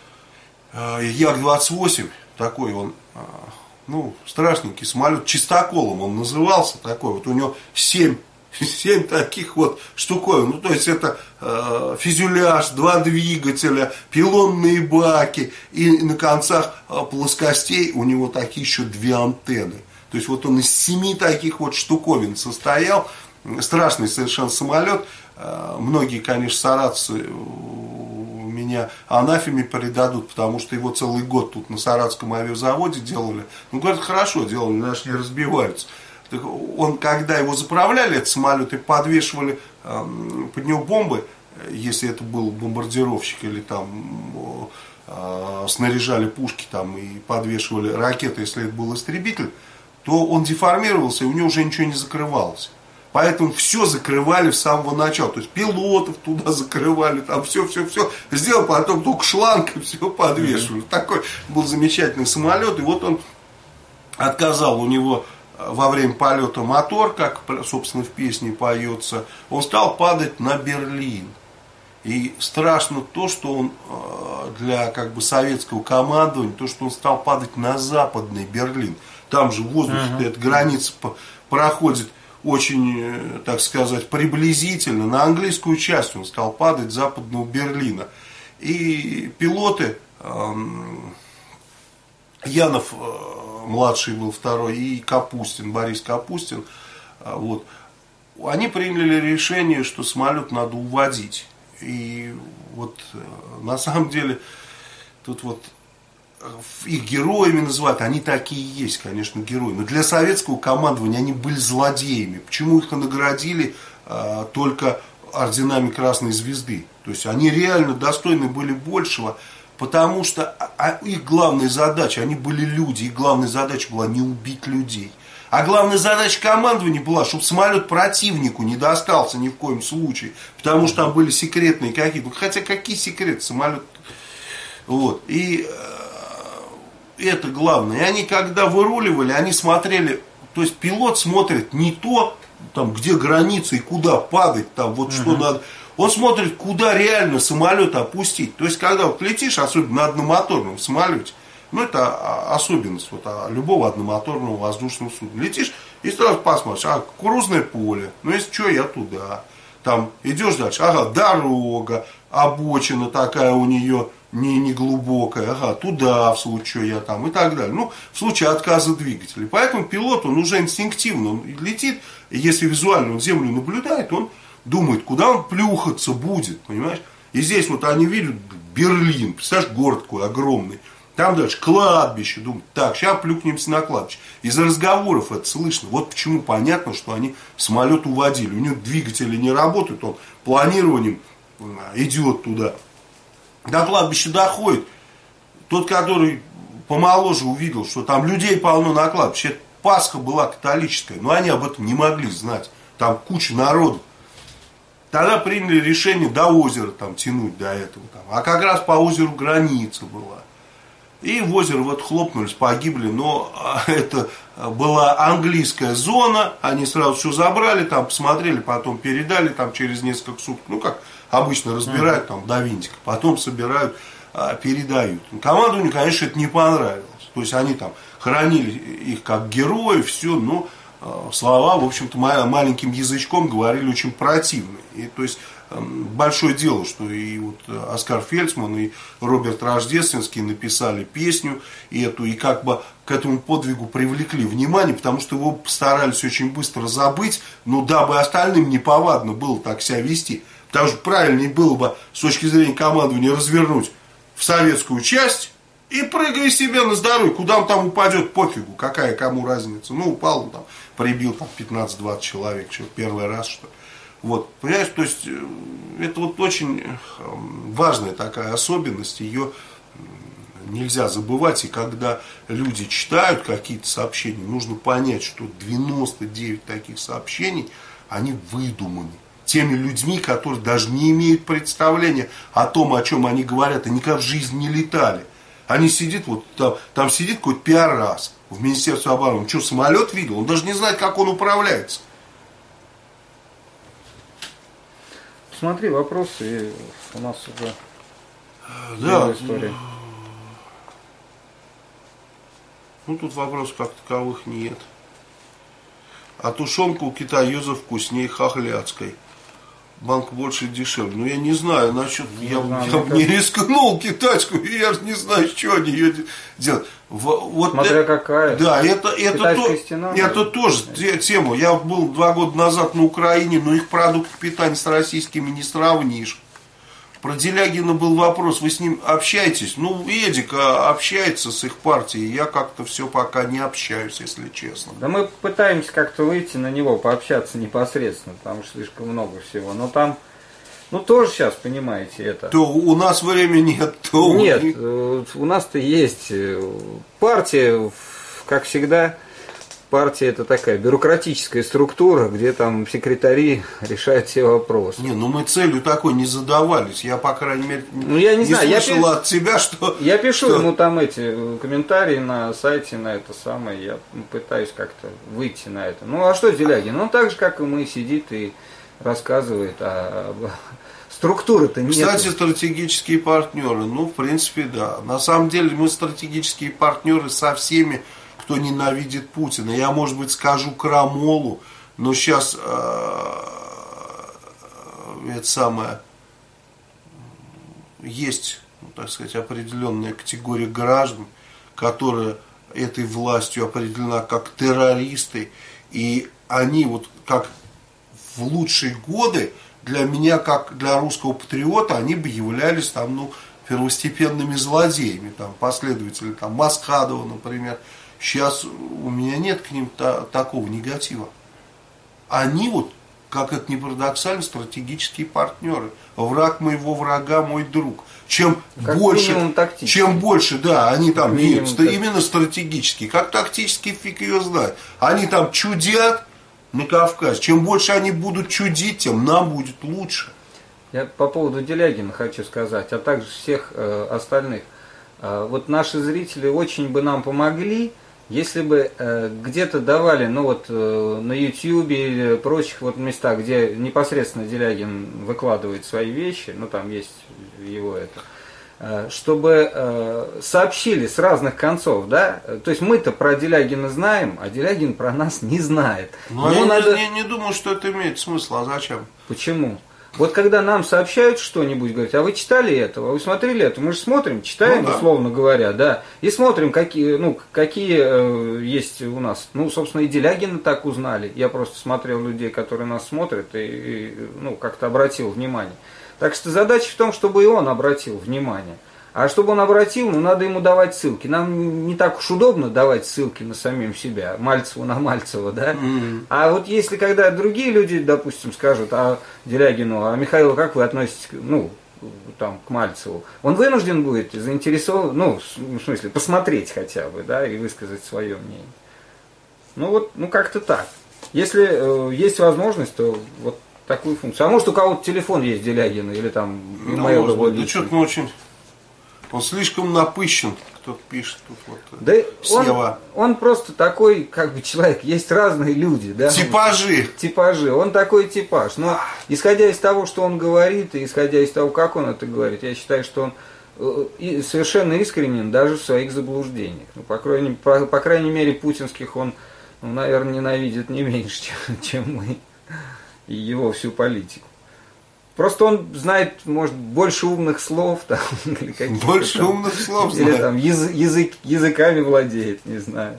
Як-28, такой он, страшненький самолет, чистоколом он назывался, такой, вот у него 7 таких вот штуковин. То есть это фюзеляж, 2 двигателя, пилонные баки. И на концах плоскостей у него такие еще 2 антенны. То есть вот он из 7 таких вот штуковин состоял. Страшный совершенно самолет. Многие, конечно, саратовцы меня анафеме передадут, потому что его целый год тут на Саратовском авиазаводе делали. Говорят, хорошо делали, наши не разбиваются. Он, когда его заправляли, этот самолет, и подвешивали под него бомбы, если это был бомбардировщик, или там снаряжали пушки там, и подвешивали ракеты, если это был истребитель, то он деформировался, и у него уже ничего не закрывалось. Поэтому все закрывали с самого начала. То есть пилотов туда закрывали, там все. Сделал, потом только шланг и все подвешивали. Такой был замечательный самолет. И вот он отказал, у него во время полета мотор, как, собственно, в песне поется. Он стал падать на Берлин. И страшно то, что он для как бы советского командования, то, что он стал падать на западный Берлин. Там же в воздухе эта граница проходит очень, так сказать, приблизительно. На английскую часть он стал падать западного Берлина. И пилоты, Янов младший был второй, и Капустин, Борис Капустин, вот, они приняли решение, что самолет надо уводить. И вот на самом деле тут вот их героями называют, они такие и есть, конечно, герои. Но для советского командования они были злодеями. Почему их наградили только орденами Красной Звезды? То есть они реально достойны были большего, потому что их главная задача, они были люди, их главная задача была не убить людей. А главная задача командования была, чтобы самолет противнику не достался ни в коем случае. Потому что там были секретные какие-то. Хотя какие секреты, самолет. Вот. И это главное. И они когда выруливали, они смотрели, то есть пилот смотрит не то, там, где граница и куда падать, там, вот что надо. Он смотрит, куда реально самолет опустить. То есть, когда вот летишь, особенно на одномоторном самолете, ну, это особенность вот, любого одномоторного воздушного судна. Летишь и сразу посмотришь, кукурузное поле, ну, если что, я туда. Там идешь дальше, дорога, обочина такая у нее не глубокая, туда, в случае я там, и так далее. Ну, в случае отказа двигателя. Поэтому пилот, он уже инстинктивно он летит, и если визуально он землю наблюдает, он думает, куда он плюхаться будет, понимаешь? И здесь вот они видят Берлин, представляешь, город такой огромный. Там дальше кладбище, думают, так, сейчас плюхнемся на кладбище. Из разговоров это слышно. Вот почему понятно, что они самолет уводили. У него двигатели не работают, он планированием идет туда. До кладбища доходит. Тот, который помоложе увидел, что там людей полно на кладбище. Это Пасха была католическая, но они об этом не могли знать. Там куча народу. Тогда приняли решение до озера там, тянуть до этого. Там. А как раз по озеру граница была. И в озеро вот хлопнулись, погибли, но это была английская зона, они сразу все забрали, там посмотрели, потом передали там через несколько суток, ну как обычно разбирают там до винтика, потом собирают, передают. Командованию, конечно, это не понравилось, то есть они там хоронили их как героев, все, но слова, в общем-то, маленьким язычком говорили очень противные, и то есть большое дело, что и вот Оскар Фельдсман, и Роберт Рождественский написали песню эту, и как бы к этому подвигу привлекли внимание, потому что его постарались очень быстро забыть, но дабы остальным неповадно было так себя вести. Потому что правильнее было бы с точки зрения командования развернуть в советскую часть и прыгай себе на здоровье, куда он там упадет, пофигу, какая кому разница. Ну, упал он там, прибил там 15-20 человек, что первый раз, что ли. Вот, понимаешь, то есть это вот очень важная такая особенность, ее нельзя забывать, и когда люди читают какие-то сообщения, нужно понять, что 99 таких сообщений, они выдуманы теми людьми, которые даже не имеют представления о том, о чем они говорят, и никогда в жизни не летали. Они сидят, вот там сидит какой-то пиар-раз в Министерстве обороны, он что, самолет видел? Он даже не знает, как он управляется. Смотри, вопросы, у нас уже история. Ну, тут вопросов как таковых нет. А тушенка у китаёзов вкуснее хохлядской. Банк больше и дешевле. Ну, я не знаю, насчет... Я бы не рискнул китайскую, я же не знаю, что они ее делают. Вот смотря это, какая. Да, это тоже тема. Я был 2 года назад на Украине, но их продукты питания с российскими не сравнишь. Про Делягина был вопрос, вы с ним общаетесь? Ну, Эдик общается с их партией, я как-то все пока не общаюсь, если честно. Да мы пытаемся как-то выйти на него, пообщаться непосредственно, потому что слишком много всего. Но там, ну тоже сейчас, понимаете, это... То у нас времени нет, то... Нет, у нас-то есть партия, как всегда, партия это такая бюрократическая структура, где там секретари решают все вопросы. Не, ну мы целью такой не задавались. Я, по крайней мере, я не знаю, слышал от тебя, что... Я пишу ему там эти комментарии на сайте, на это самое, я пытаюсь как-то выйти на это. Ну а что Делягин? Он так же, как и мы, сидит и рассказывает о... Структуры-то нет. Кстати, стратегические партнеры, ну, в принципе, да. На самом деле, мы стратегические партнеры со всеми, кто ненавидит Путина. Я, может быть, скажу крамолу, но сейчас это самое, есть, ну, так сказать, определенная категория граждан, которая этой властью определена как террористы, и они вот как в лучшие годы для меня, как для русского патриота, они бы являлись там, ну, первостепенными злодеями, там, последователи там, Масхадова, например. Сейчас у меня нет к ним такого негатива. Они вот, как это ни парадоксально, стратегические партнеры. Враг моего врага мой друг. Чем больше, да, они там именно стратегические. Как тактический фиг ее знает. Они там чудят на Кавказе. Чем больше они будут чудить, тем нам будет лучше. Я по поводу Делягина хочу сказать, а также всех остальных. Вот наши зрители очень бы нам помогли, если бы где-то давали, ну вот на YouTube или прочих вот местах, где непосредственно Делягин выкладывает свои вещи, ну там есть его это, чтобы сообщили с разных концов, да, то есть мы-то про Делягина знаем, а Делягин про нас не знает. Но я не думаю, что это имеет смысл, а зачем? Почему? Вот когда нам сообщают что-нибудь, говорят, а вы читали это, а вы смотрели это, мы же смотрим, читаем, условно говоря, да, и смотрим, какие есть у нас. Ну, собственно, и Делягина так узнали. Я просто смотрел людей, которые нас смотрят, и как-то обратил внимание. Так что задача в том, чтобы и он обратил внимание. А чтобы он обратил, надо ему давать ссылки. Нам не так уж удобно давать ссылки на самим себя, Мальцеву на Мальцева, да? А вот если когда другие люди, допустим, скажут Делягину, а Михаилу, как вы относитесь к Мальцеву, он вынужден будет заинтересован, в смысле, посмотреть хотя бы, да, и высказать свое мнение. Как-то так. Если есть возможность, то вот такую функцию. А может, у кого-то телефон есть Делягина, или там имейл. Да что-то очень... Он слишком напыщен, кто-то пишет тут вот. Да он просто такой, человек, есть разные люди, да? Типажи, он такой типаж. Но исходя из того, что он говорит, и исходя из того, как он это говорит, я считаю, что он совершенно искренен даже в своих заблуждениях. По крайней мере, путинских он, наверное, ненавидит не меньше, чем мы, и его всю политику. Просто он знает, может, больше умных слов, там, или больше там, умных слов или там языками владеет, не знаю.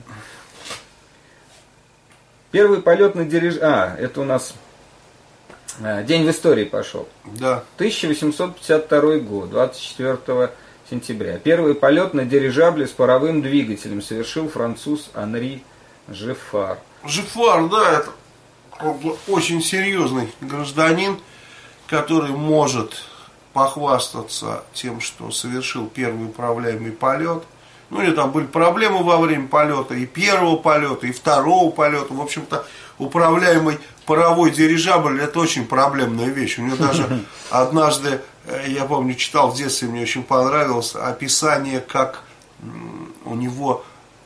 Первый полет на дирижабле. Это у нас день в истории пошел. Да. 1852 год, 24 сентября. Первый полет на дирижабле с паровым двигателем совершил француз Анри Жеффар. Жеффар, да, это очень серьезный гражданин, который может похвастаться тем, что совершил первый управляемый полет. Или там были проблемы во время полета, и первого полета, и второго полета. В общем-то, управляемый паровой дирижабль – это очень проблемная вещь. У него даже однажды, я помню, читал в детстве, мне очень понравилось описание, как у него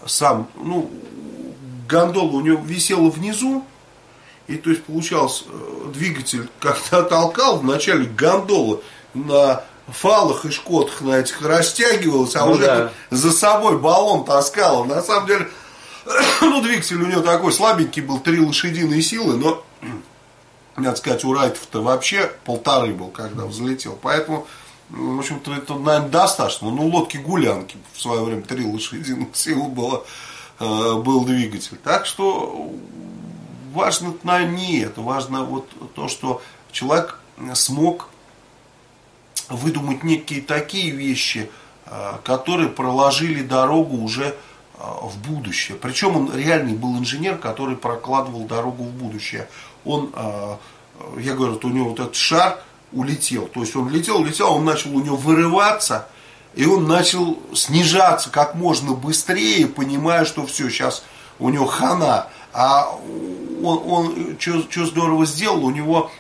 гондола у него висела внизу. И то есть получалось, двигатель как-то толкал, вначале гондола на фалах и шкотах на этих растягивалась, а за собой баллон таскала. На самом деле, двигатель у него такой слабенький был, 3 лошадиные силы, но, надо сказать, у Райтов-то вообще 1,5 был, когда взлетел. Поэтому, в общем-то, это, наверное, достаточно. Лодки-гулянки в свое время 3 лошадиных силы был двигатель. Так что... Важно, наверное, не это. Важно вот то, что человек смог выдумать некие такие вещи, которые проложили дорогу уже в будущее. Причем он реальный был инженер, который прокладывал дорогу в будущее. Он, я говорю, у него вот этот шар улетел. То есть он летел, он начал у него вырываться, и он начал снижаться как можно быстрее, понимая, что все, сейчас у него хана. А он что здорово сделал, у него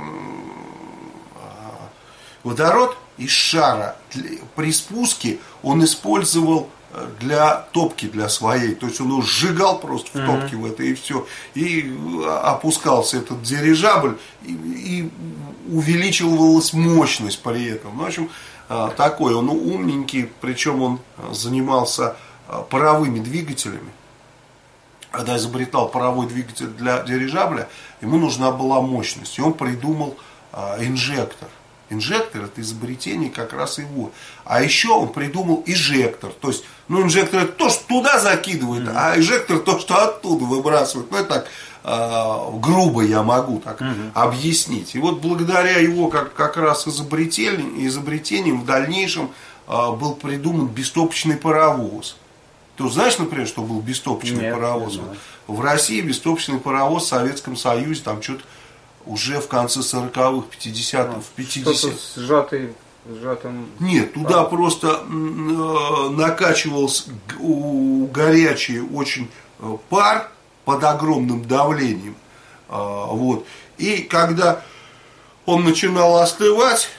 водород из шара при спуске он использовал для топки, для своей. То есть он его сжигал просто в топке в это и все. И опускался этот дирижабль, и увеличивалась мощность при этом. Ну, в общем, такой он умненький, причем он занимался паровыми двигателями. Когда изобретал паровой двигатель для дирижабля, ему нужна была мощность. И он придумал инжектор. Инжектор — это изобретение как раз его. А еще он придумал эжектор. То есть, инжектор — это то, что туда закидывает, а эжектор — то, что оттуда выбрасывает. Ну, это так грубо я могу так объяснить. И вот благодаря его как раз изобретениям в дальнейшем был придуман бестопочный паровоз. Ты знаешь, например, что был бестопочный паровоз? В России бестопочный паровоз в Советском Союзе там что-то уже в конце 40-х, 50-х, в 50-х. Сжатым... Нет, туда просто накачивался горячий очень пар под огромным давлением. Вот. И когда он начинал остывать,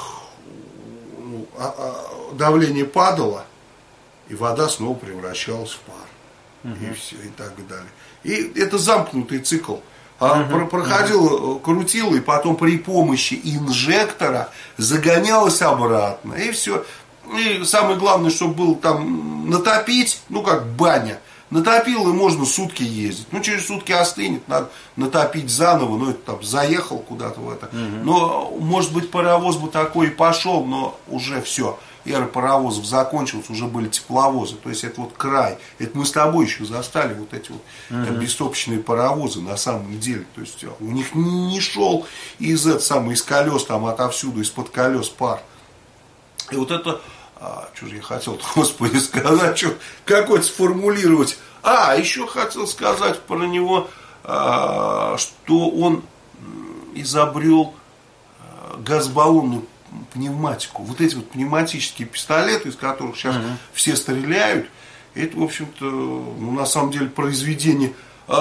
давление падало, и вода снова превращалась в пар. И все, и так далее. И это замкнутый цикл. Крутило, и потом при помощи инжектора загонялось обратно. И все. И самое главное, чтобы было там натопить, как баня. Натопил, и можно сутки ездить. Через сутки остынет, надо натопить заново, это там заехал куда-то в это. Но, может быть, паровоз бы такой и пошел, но уже все. Эра паровозов закончилась, уже были тепловозы. То есть это вот край. Это мы с тобой еще застали вот эти вот бестопочные паровозы на самом деле. То есть у них не шел из колес, там отовсюду, из-под колес пар. И вот это, что же я хотел, господи, сказать, какой-то сформулировать. Еще хотел сказать про него, что он изобрел газобаллонную пневматику. Вот эти вот пневматические пистолеты, из которых сейчас все стреляют, это, в общем-то, на самом деле произведение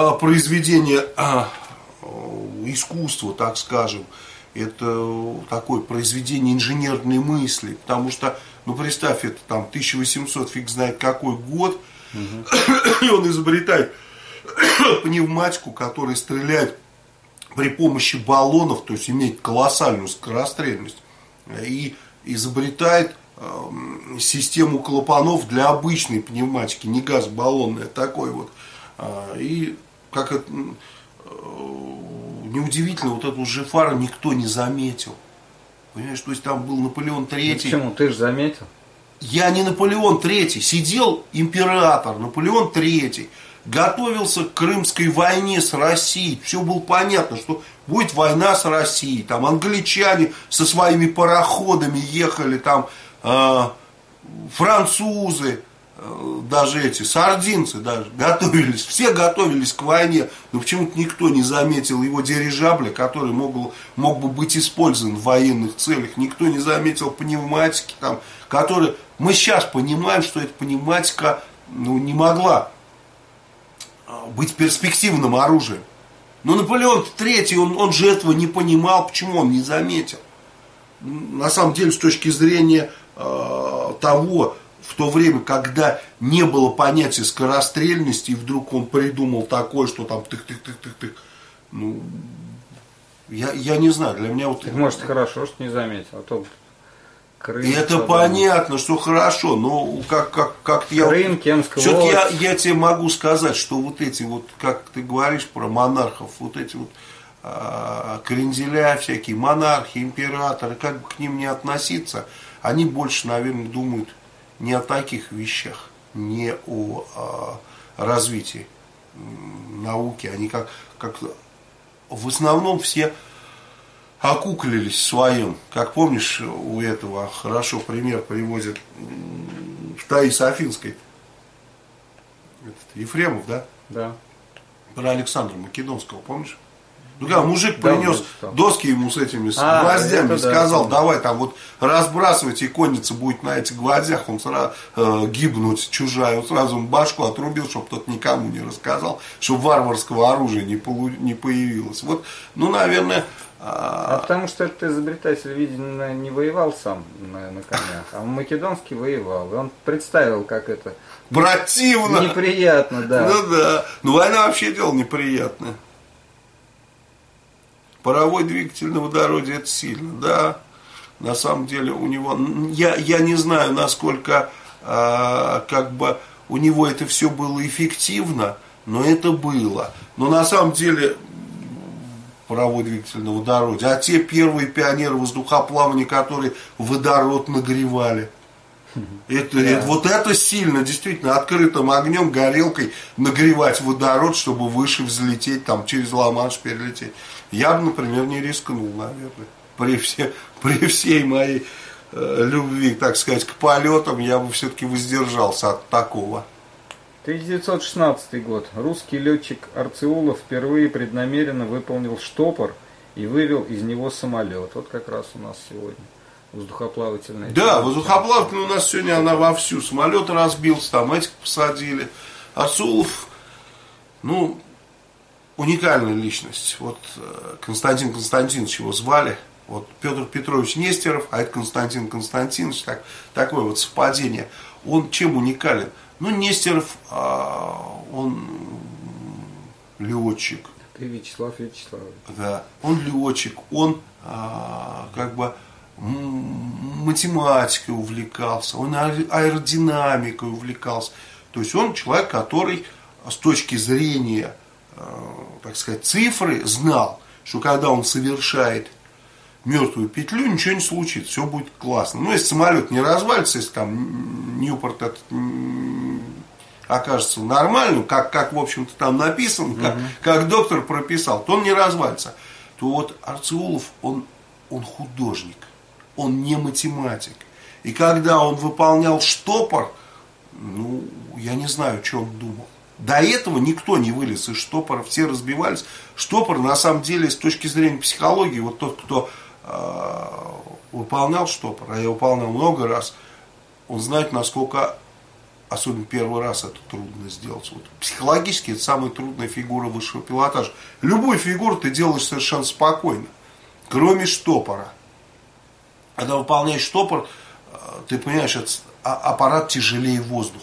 искусства, так скажем. Это такое произведение инженерной мысли. Потому что, представь, это там 1800, фиг знает какой год, и он изобретает пневматику, которая стреляет при помощи баллонов, то есть имеет колоссальную скорострельность. И изобретает систему клапанов для обычной пневматики, не газобаллонной, а такой вот. И как это неудивительно, вот эту Жифара никто не заметил. Понимаешь, то есть там был Наполеон III. Почему? Ты же заметил. Я не Наполеон III, сидел император Наполеон III, готовился к Крымской войне с Россией. Все было понятно, что будет война с Россией. Там англичане со своими пароходами ехали, там французы, даже эти сардинцы даже готовились. Все готовились к войне. Но почему-то никто не заметил его дирижабля, который мог бы быть использован в военных целях. Никто не заметил пневматики, там, которые... Мы сейчас понимаем, что эта пневматика не могла быть перспективным оружием. Но Наполеон III, он же этого не понимал, почему он не заметил. На самом деле, с точки зрения того, в то время, когда не было понятия скорострельности, и вдруг он придумал такое, что там тык-тык-тык-тык-тык. Я не знаю, для меня вот... Так, может, хорошо, что не заметил, а то... Крым, это понятно, что хорошо, но как я... Крым, Кемская область. Что-то я тебе могу сказать, что вот эти вот, как ты говоришь про монархов, вот эти вот кренделя всякие, монархи, императоры, как бы к ним не относиться, они больше, наверное, думают не о таких вещах, не о развитии науки. Они как в основном все окуклились в своем. Как помнишь, у этого хорошо пример приводит в Таис Афинской. Ефремов, да? Да. Про Александра Македонского, помнишь? когда мужик принес доски ему с этими гвоздями, сказал, давай там вот разбрасывать, и конница будет на этих гвоздях, он сразу гибнуть чужая, он сразу ему башку отрубил, чтобы тот никому не рассказал, чтобы варварского оружия не появилось. Вот, ну, наверное... потому что этот изобретатель, видимо, не воевал сам на конях, а Македонский воевал. И он представил, как это... Противно! Неприятно, да. Ну да. Ну, война вообще дело неприятное. Паровой двигатель на водороде — это сильно, да. На самом деле у него... Я не знаю, насколько как бы у него это все было эффективно, но это было. Но на самом деле... паровой двигатель на водороде, а те первые пионеры воздухоплавания, которые водород нагревали. Вот это сильно, действительно, открытым огнем, горелкой нагревать водород, чтобы выше взлететь, там, через Ла-Манш перелететь. Я бы, например, не рискнул, наверное. При всей моей любви, так сказать, к полетам, я бы все-таки воздержался от такого. 1916 год. Русский летчик Арцеулов впервые преднамеренно выполнил штопор и вывел из него самолет. Вот как раз у нас сегодня воздухоплавательная. Да, воздухоплавательная у нас сегодня она вовсю. Самолет разбился, там этих посадили. Арцеулов, ну, уникальная личность. Вот Константин Константинович его звали. Вот Петр Петрович Нестеров, а это Константин Константинович. Такое вот совпадение. Он чем уникален? Ну, Нестеров, он летчик. Ты Вячеслав Вячеславович. Да, он летчик, он как бы математикой увлекался, он аэродинамикой увлекался. То есть он человек, который с точки зрения, так сказать, цифры знал, что когда он совершает мертвую петлю, ничего не случится, все будет классно. Ну, если самолет не развалится, если там Ньюпорт этот окажется нормальным, как в общем-то там написано, как доктор прописал, то он не развалится. То вот Арцеулов, он художник, он не математик. И когда он выполнял штопор, ну, я не знаю, что он думал. До этого никто не вылез из штопора, все разбивались. Штопор, на самом деле, с точки зрения психологии, вот тот, кто выполнял штопор, а я выполнял много раз, он знает, насколько, особенно первый раз, это трудно сделать. Вот, психологически это самая трудная фигура высшего пилотажа. Любую фигуру ты делаешь совершенно спокойно, кроме штопора. Когда выполняешь штопор, ты понимаешь, аппарат тяжелее воздуха.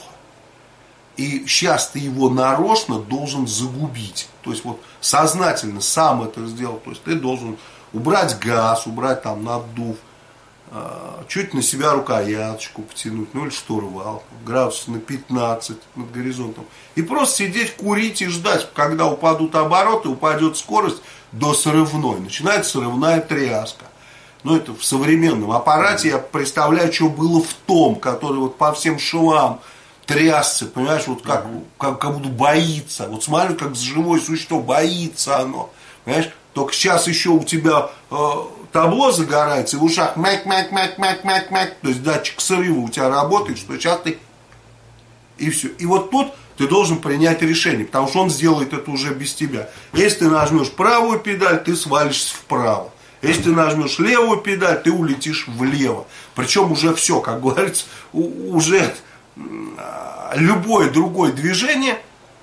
И сейчас ты его нарочно должен загубить. То есть вот сознательно сам это сделал. То есть ты должен убрать газ, убрать там наддув, чуть на себя рукояточку потянуть, ну или штурвал, градусов на 15 над горизонтом. И просто сидеть, курить и ждать, когда упадут обороты, упадет скорость до срывной. Начинается срывная тряска. Ну это в современном аппарате, я представляю, что было в том, который вот по всем швам трясся, понимаешь, вот как будто боится. Вот смотрю, как живое существо, боится оно. Понимаешь? Только сейчас еще у тебя табло загорается, и в ушах мяк-мяк-мяк-мяк-мяк-мяк. То есть датчик срыва у тебя работает, что сейчас ты... И все. И вот тут ты должен принять решение, потому что он сделает это уже без тебя. Если ты нажмешь правую педаль, ты свалишься вправо. Если ты нажмешь левую педаль, ты улетишь влево. Причем уже все, как говорится, уже любое другое движение,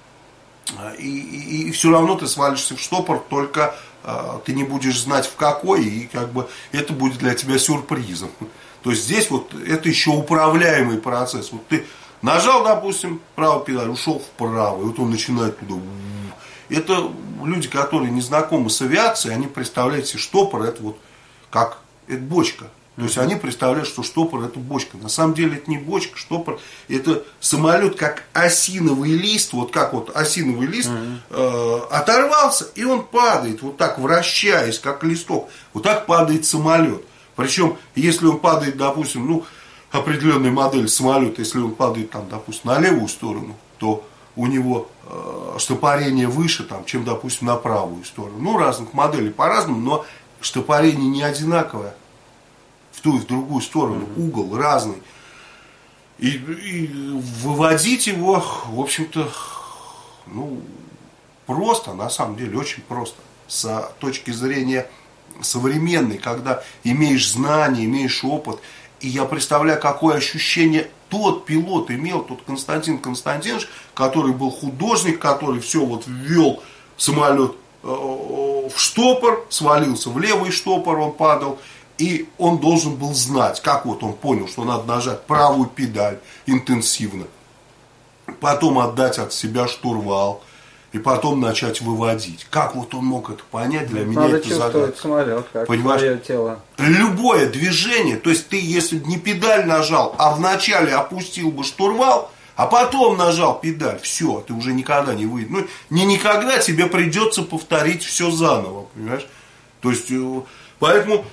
и все равно ты свалишься в штопор, только ты не будешь знать в какой, и как бы это будет для тебя сюрпризом. То есть здесь вот это еще управляемый процесс. Вот ты нажал, допустим, правую педаль, ушел вправо, и вот он начинает туда. Это люди, которые не знакомы с авиацией, они представляют себе штопор, это вот как, это бочка. То есть они представляют, что штопор это бочка. На самом деле это не бочка, штопор это самолет как осиновый лист, вот как вот осиновый лист оторвался, и он падает, вот так вращаясь, как листок. Вот так падает самолет. Причем, если он падает, допустим, ну, определенная модель самолета, если он падает там, допустим, на левую сторону, то у него штопорение выше, там, чем, допустим, на правую сторону. Ну, разных моделей по-разному, но штопорение не одинаковое. В ту и в другую сторону, угол разный. И выводить его, в общем-то, ну, просто, на самом деле, очень просто. с точки зрения современной, когда имеешь знания, имеешь опыт. И я представляю, какое ощущение тот пилот имел, тот Константин Константинович, который был художник, который все вот ввел самолет в штопор, свалился в левый штопор, он падал. И он должен был знать, как вот он понял, что надо нажать правую педаль интенсивно, потом отдать от себя штурвал, и потом начать выводить. Как вот он мог это понять? Для меня надо это загадка. Самолет, как понимаешь? Тело. Любое движение, то есть ты, если бы не педаль нажал, а вначале опустил бы штурвал, а потом нажал педаль, все, ты уже никогда не выйдешь. Ну, не никогда, тебе придется повторить все заново, понимаешь? То есть, поэтому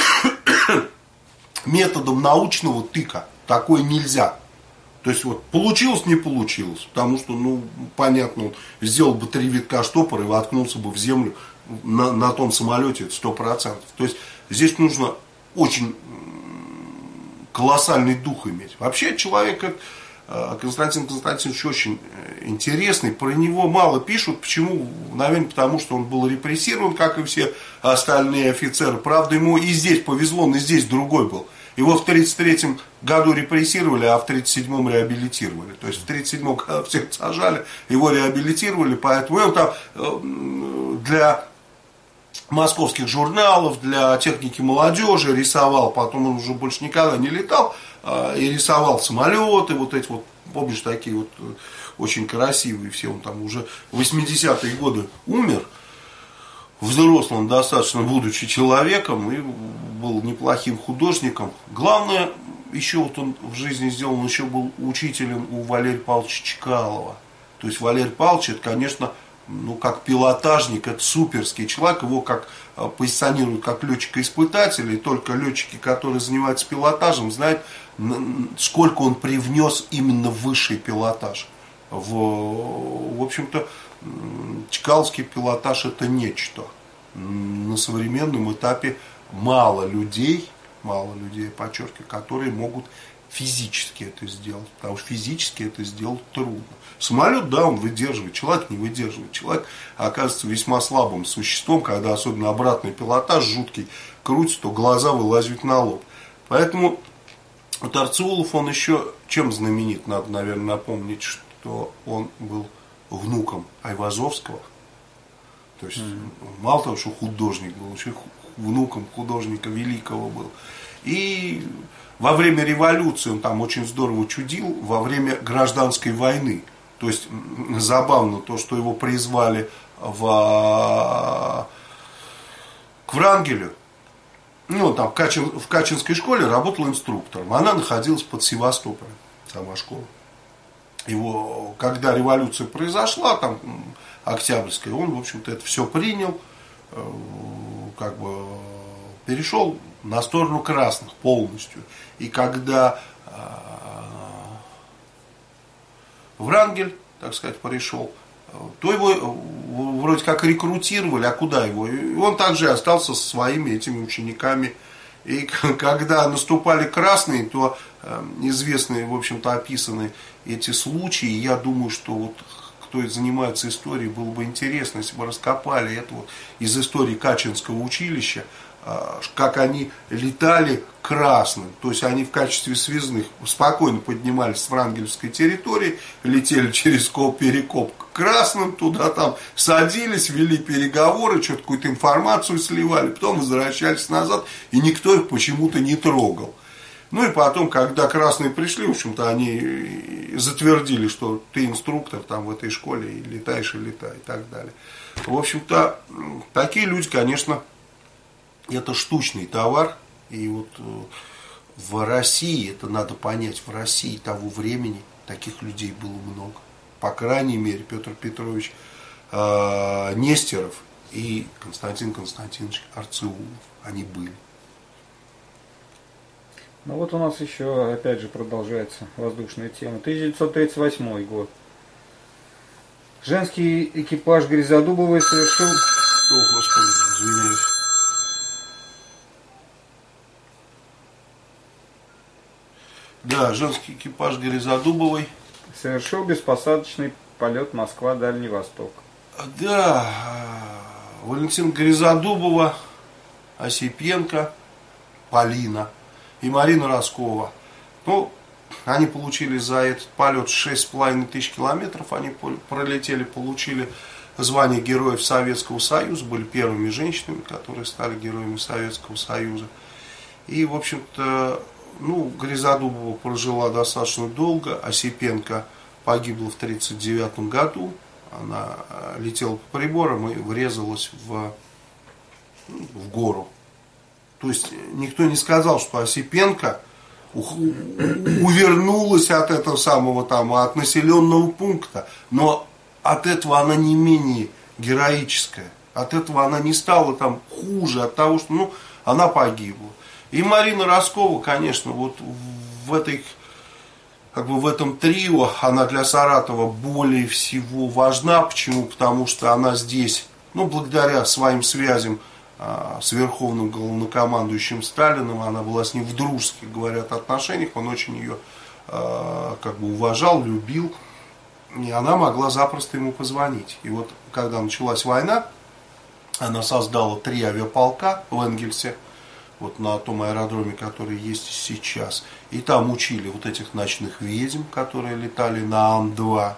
методом научного тыка такое нельзя. То есть вот получилось, не получилось, потому что, ну, понятно, он сделал бы 3 витка штопора и воткнулся бы в землю на том самолете, это 100%. То есть здесь нужно очень колоссальный дух иметь. Вообще человек, Константин Константинович, очень интересный, про него мало пишут. Почему? Наверное, потому что он был репрессирован, как и все остальные офицеры. Правда, ему и здесь повезло, он и здесь другой был. Его в 1933 году репрессировали, а в 1937 реабилитировали. То есть в 1937, когда всех сажали, его реабилитировали, поэтому он там для московских журналов, для техники молодежи рисовал, потом он уже больше никогда не летал, и рисовал самолеты, вот эти вот, помнишь, такие вот очень красивые все, он там уже в 80-е годы умер, взрослым достаточно, будучи человеком, и был неплохим художником. Главное, еще вот он в жизни сделал, он еще был учителем у Валерия Павловича Чкалова. То есть Валерий Павлович, это, конечно, ну, как пилотажник, это суперский человек, его как позиционируют как летчика-испытателя, и только летчики, которые занимаются пилотажем, знают, сколько он привнес именно в высший пилотаж. В общем-то, чкаловский пилотаж это нечто. На современном этапе мало людей, подчеркиваю, которые могут физически это сделать, потому что физически это сделать трудно. Самолет, да, он выдерживает, человек не выдерживает. Человек оказывается весьма слабым существом, когда особенно обратный пилотаж жуткий крутит, то глаза вылазят на лоб. Поэтому вот Арцеулов, он еще чем знаменит, надо, наверное, напомнить, что он был внуком Айвазовского. То есть, мало того, что художник был, еще внуком художника великого был. И во время революции он там очень здорово чудил, во время гражданской войны. То есть, забавно то, что его призвали к Врангелю. Ну, там в Качинской школе работал инструктором. Она находилась под Севастополем, сама школа. Его, когда революция произошла, там, Октябрьская, он, в общем-то, это все принял, как бы перешел на сторону красных полностью. И когда Врангель, так сказать, пришел, то его вроде как рекрутировали, а куда его? И он также остался со своими этими учениками. И когда наступали красные, то известные, в общем-то, описаны эти случаи. Я думаю, что вот кто занимается историей, было бы интересно, если бы раскопали это вот из истории Качинского училища, как они летали красным. То есть они в качестве связных спокойно поднимались с врангельской территории, летели через Перекоп к красным, туда там садились, вели переговоры, что-то какую-то информацию сливали, потом возвращались назад, и никто их почему-то не трогал. Ну и потом, когда красные пришли, в общем-то, они затвердили, что ты инструктор там в этой школе, и летаешь, и летай, и так далее. В общем-то, такие люди, конечно, это штучный товар. И вот в России, это надо понять, в России того времени таких людей было много. По крайней мере, Петр Петрович Нестеров и Константин Константинович Арцеулов, они были. Ну вот у нас еще, опять же, продолжается воздушная тема. 1938 год. Женский экипаж Грязодубовой совершил... О, Господи, извиняюсь. Да, женский экипаж Грязодубовой совершил беспосадочный полет Москва-Дальний Восток. Да, Валентина Гризодубова, Осипенко, Полина и Марина Роскова. Ну, они получили за этот полет 6500 километров, они пролетели, получили звание Героев Советского Союза, были первыми женщинами, которые стали героями Советского Союза. И, в общем-то, ну, Гризодубова прожила достаточно долго, Осипенко погибла в 1939 году, она летела по приборам и врезалась в гору. То есть никто не сказал, что Осипенко увернулась от этого самого там, от населенного пункта, но от этого она не менее героическая, от этого она не стала там хуже, от того, что ну, она погибла. И Марина Роскова, конечно, вот в этой, как бы в этом трио она для Саратова более всего важна. Почему? Потому что она здесь, ну, благодаря своим связям с верховным главнокомандующим Сталиным, она была с ним в дружеских, говорят, отношениях, он очень ее как бы уважал, любил, и она могла запросто ему позвонить. И вот когда началась война, она создала 3 авиаполка в Энгельсе, вот на том аэродроме, который есть сейчас, и там учили вот этих ночных ведьм, которые летали на Ан-2,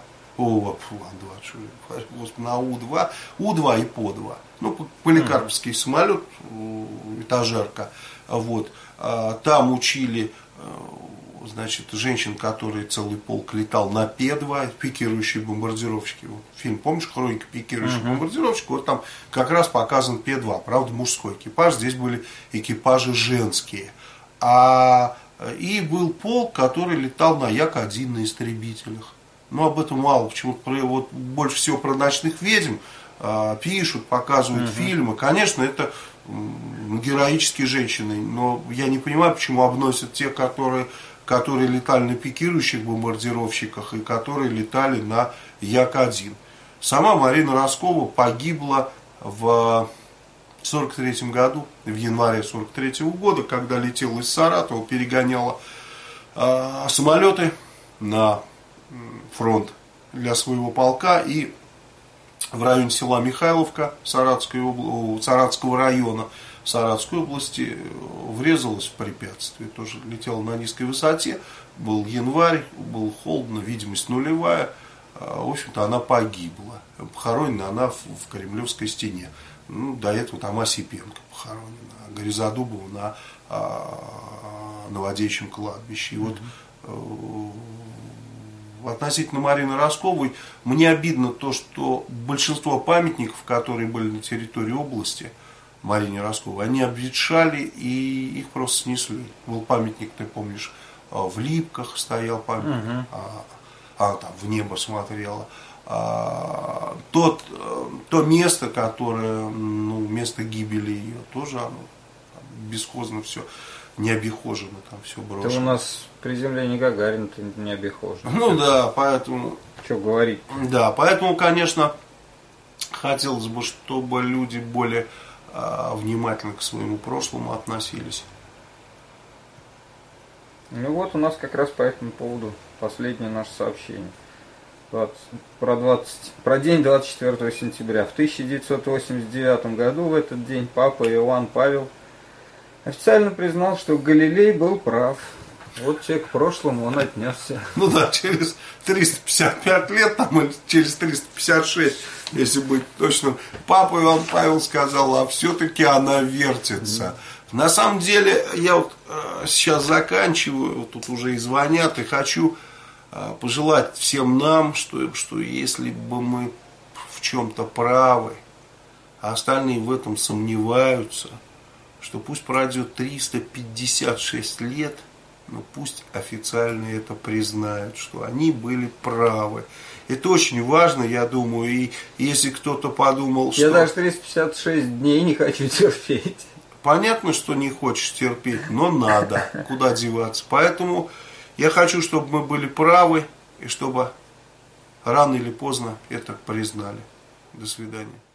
на У-2 и По-2. Ну, поликарповский самолет, этажерка. Вот. Там учили, значит, женщин, которые целый полк летал на П-2, пикирующие бомбардировщики. Вот фильм, помнишь, «Хроника пикирующих бомбардировщиков»? Вот там как раз показан П-2, правда, мужской экипаж. Здесь были экипажи женские. И был полк, который летал на Як-1 на истребителях. Но об этом мало. Почему-то вот больше всего про ночных ведьм пишут, показывают фильмы. Конечно, это героические женщины, но я не понимаю, почему обносят те, которые летали на пикирующих бомбардировщиках и которые летали на Як-1. Сама Марина Роскова погибла в 1943 году, в январе 1943 года, когда летела из Саратова, перегоняла самолеты на фронт для своего полка, и в районе села Михайловка Саратского района Саратской области врезалась в препятствие. Тоже летела на низкой высоте, был январь, было холодно, видимость нулевая. В общем-то, она погибла. Похоронена она в Кремлевской стене. Ну, до этого там Осипенко похоронена, Гризодубова на Новодевичьем кладбище. И вот относительно Марины Росковой, мне обидно то, что большинство памятников, которые были на территории области Марине Росковой, они обветшали и их просто снесли. Был памятник, ты помнишь, в Липках стоял памятник, там в небо смотрела. То место, которое, ну, место гибели ее, тоже оно бесхозно все, не обихожено, там все брошено. Это у нас приземление Гагарина-то не обихожено. Ну да, поэтому... Что говорить? Да, поэтому, конечно, хотелось бы, чтобы люди более внимательно к своему прошлому относились. Ну вот у нас как раз по этому поводу последнее наше сообщение. Про день 24 сентября. В 1989 году в этот день папа Иоанн Павел официально признал, что Галилей был прав. Вот человек к прошлому, он отнесся. Ну да, через 355 лет, там, или через 356, если быть точным, папа Иоанн Павел сказал, а все-таки она вертится. На самом деле, я вот сейчас заканчиваю, вот тут уже и звонят, и хочу пожелать всем нам, что если бы мы в чем-то правы, а остальные в этом сомневаются, что пусть пройдет 356 лет, но пусть официально это признают, что они были правы. Это очень важно, я думаю, и если кто-то подумал, что... Я даже 356 дней не хочу терпеть. Понятно, что не хочешь терпеть, но надо, куда деваться. Поэтому я хочу, чтобы мы были правы, и чтобы рано или поздно это признали. До свидания.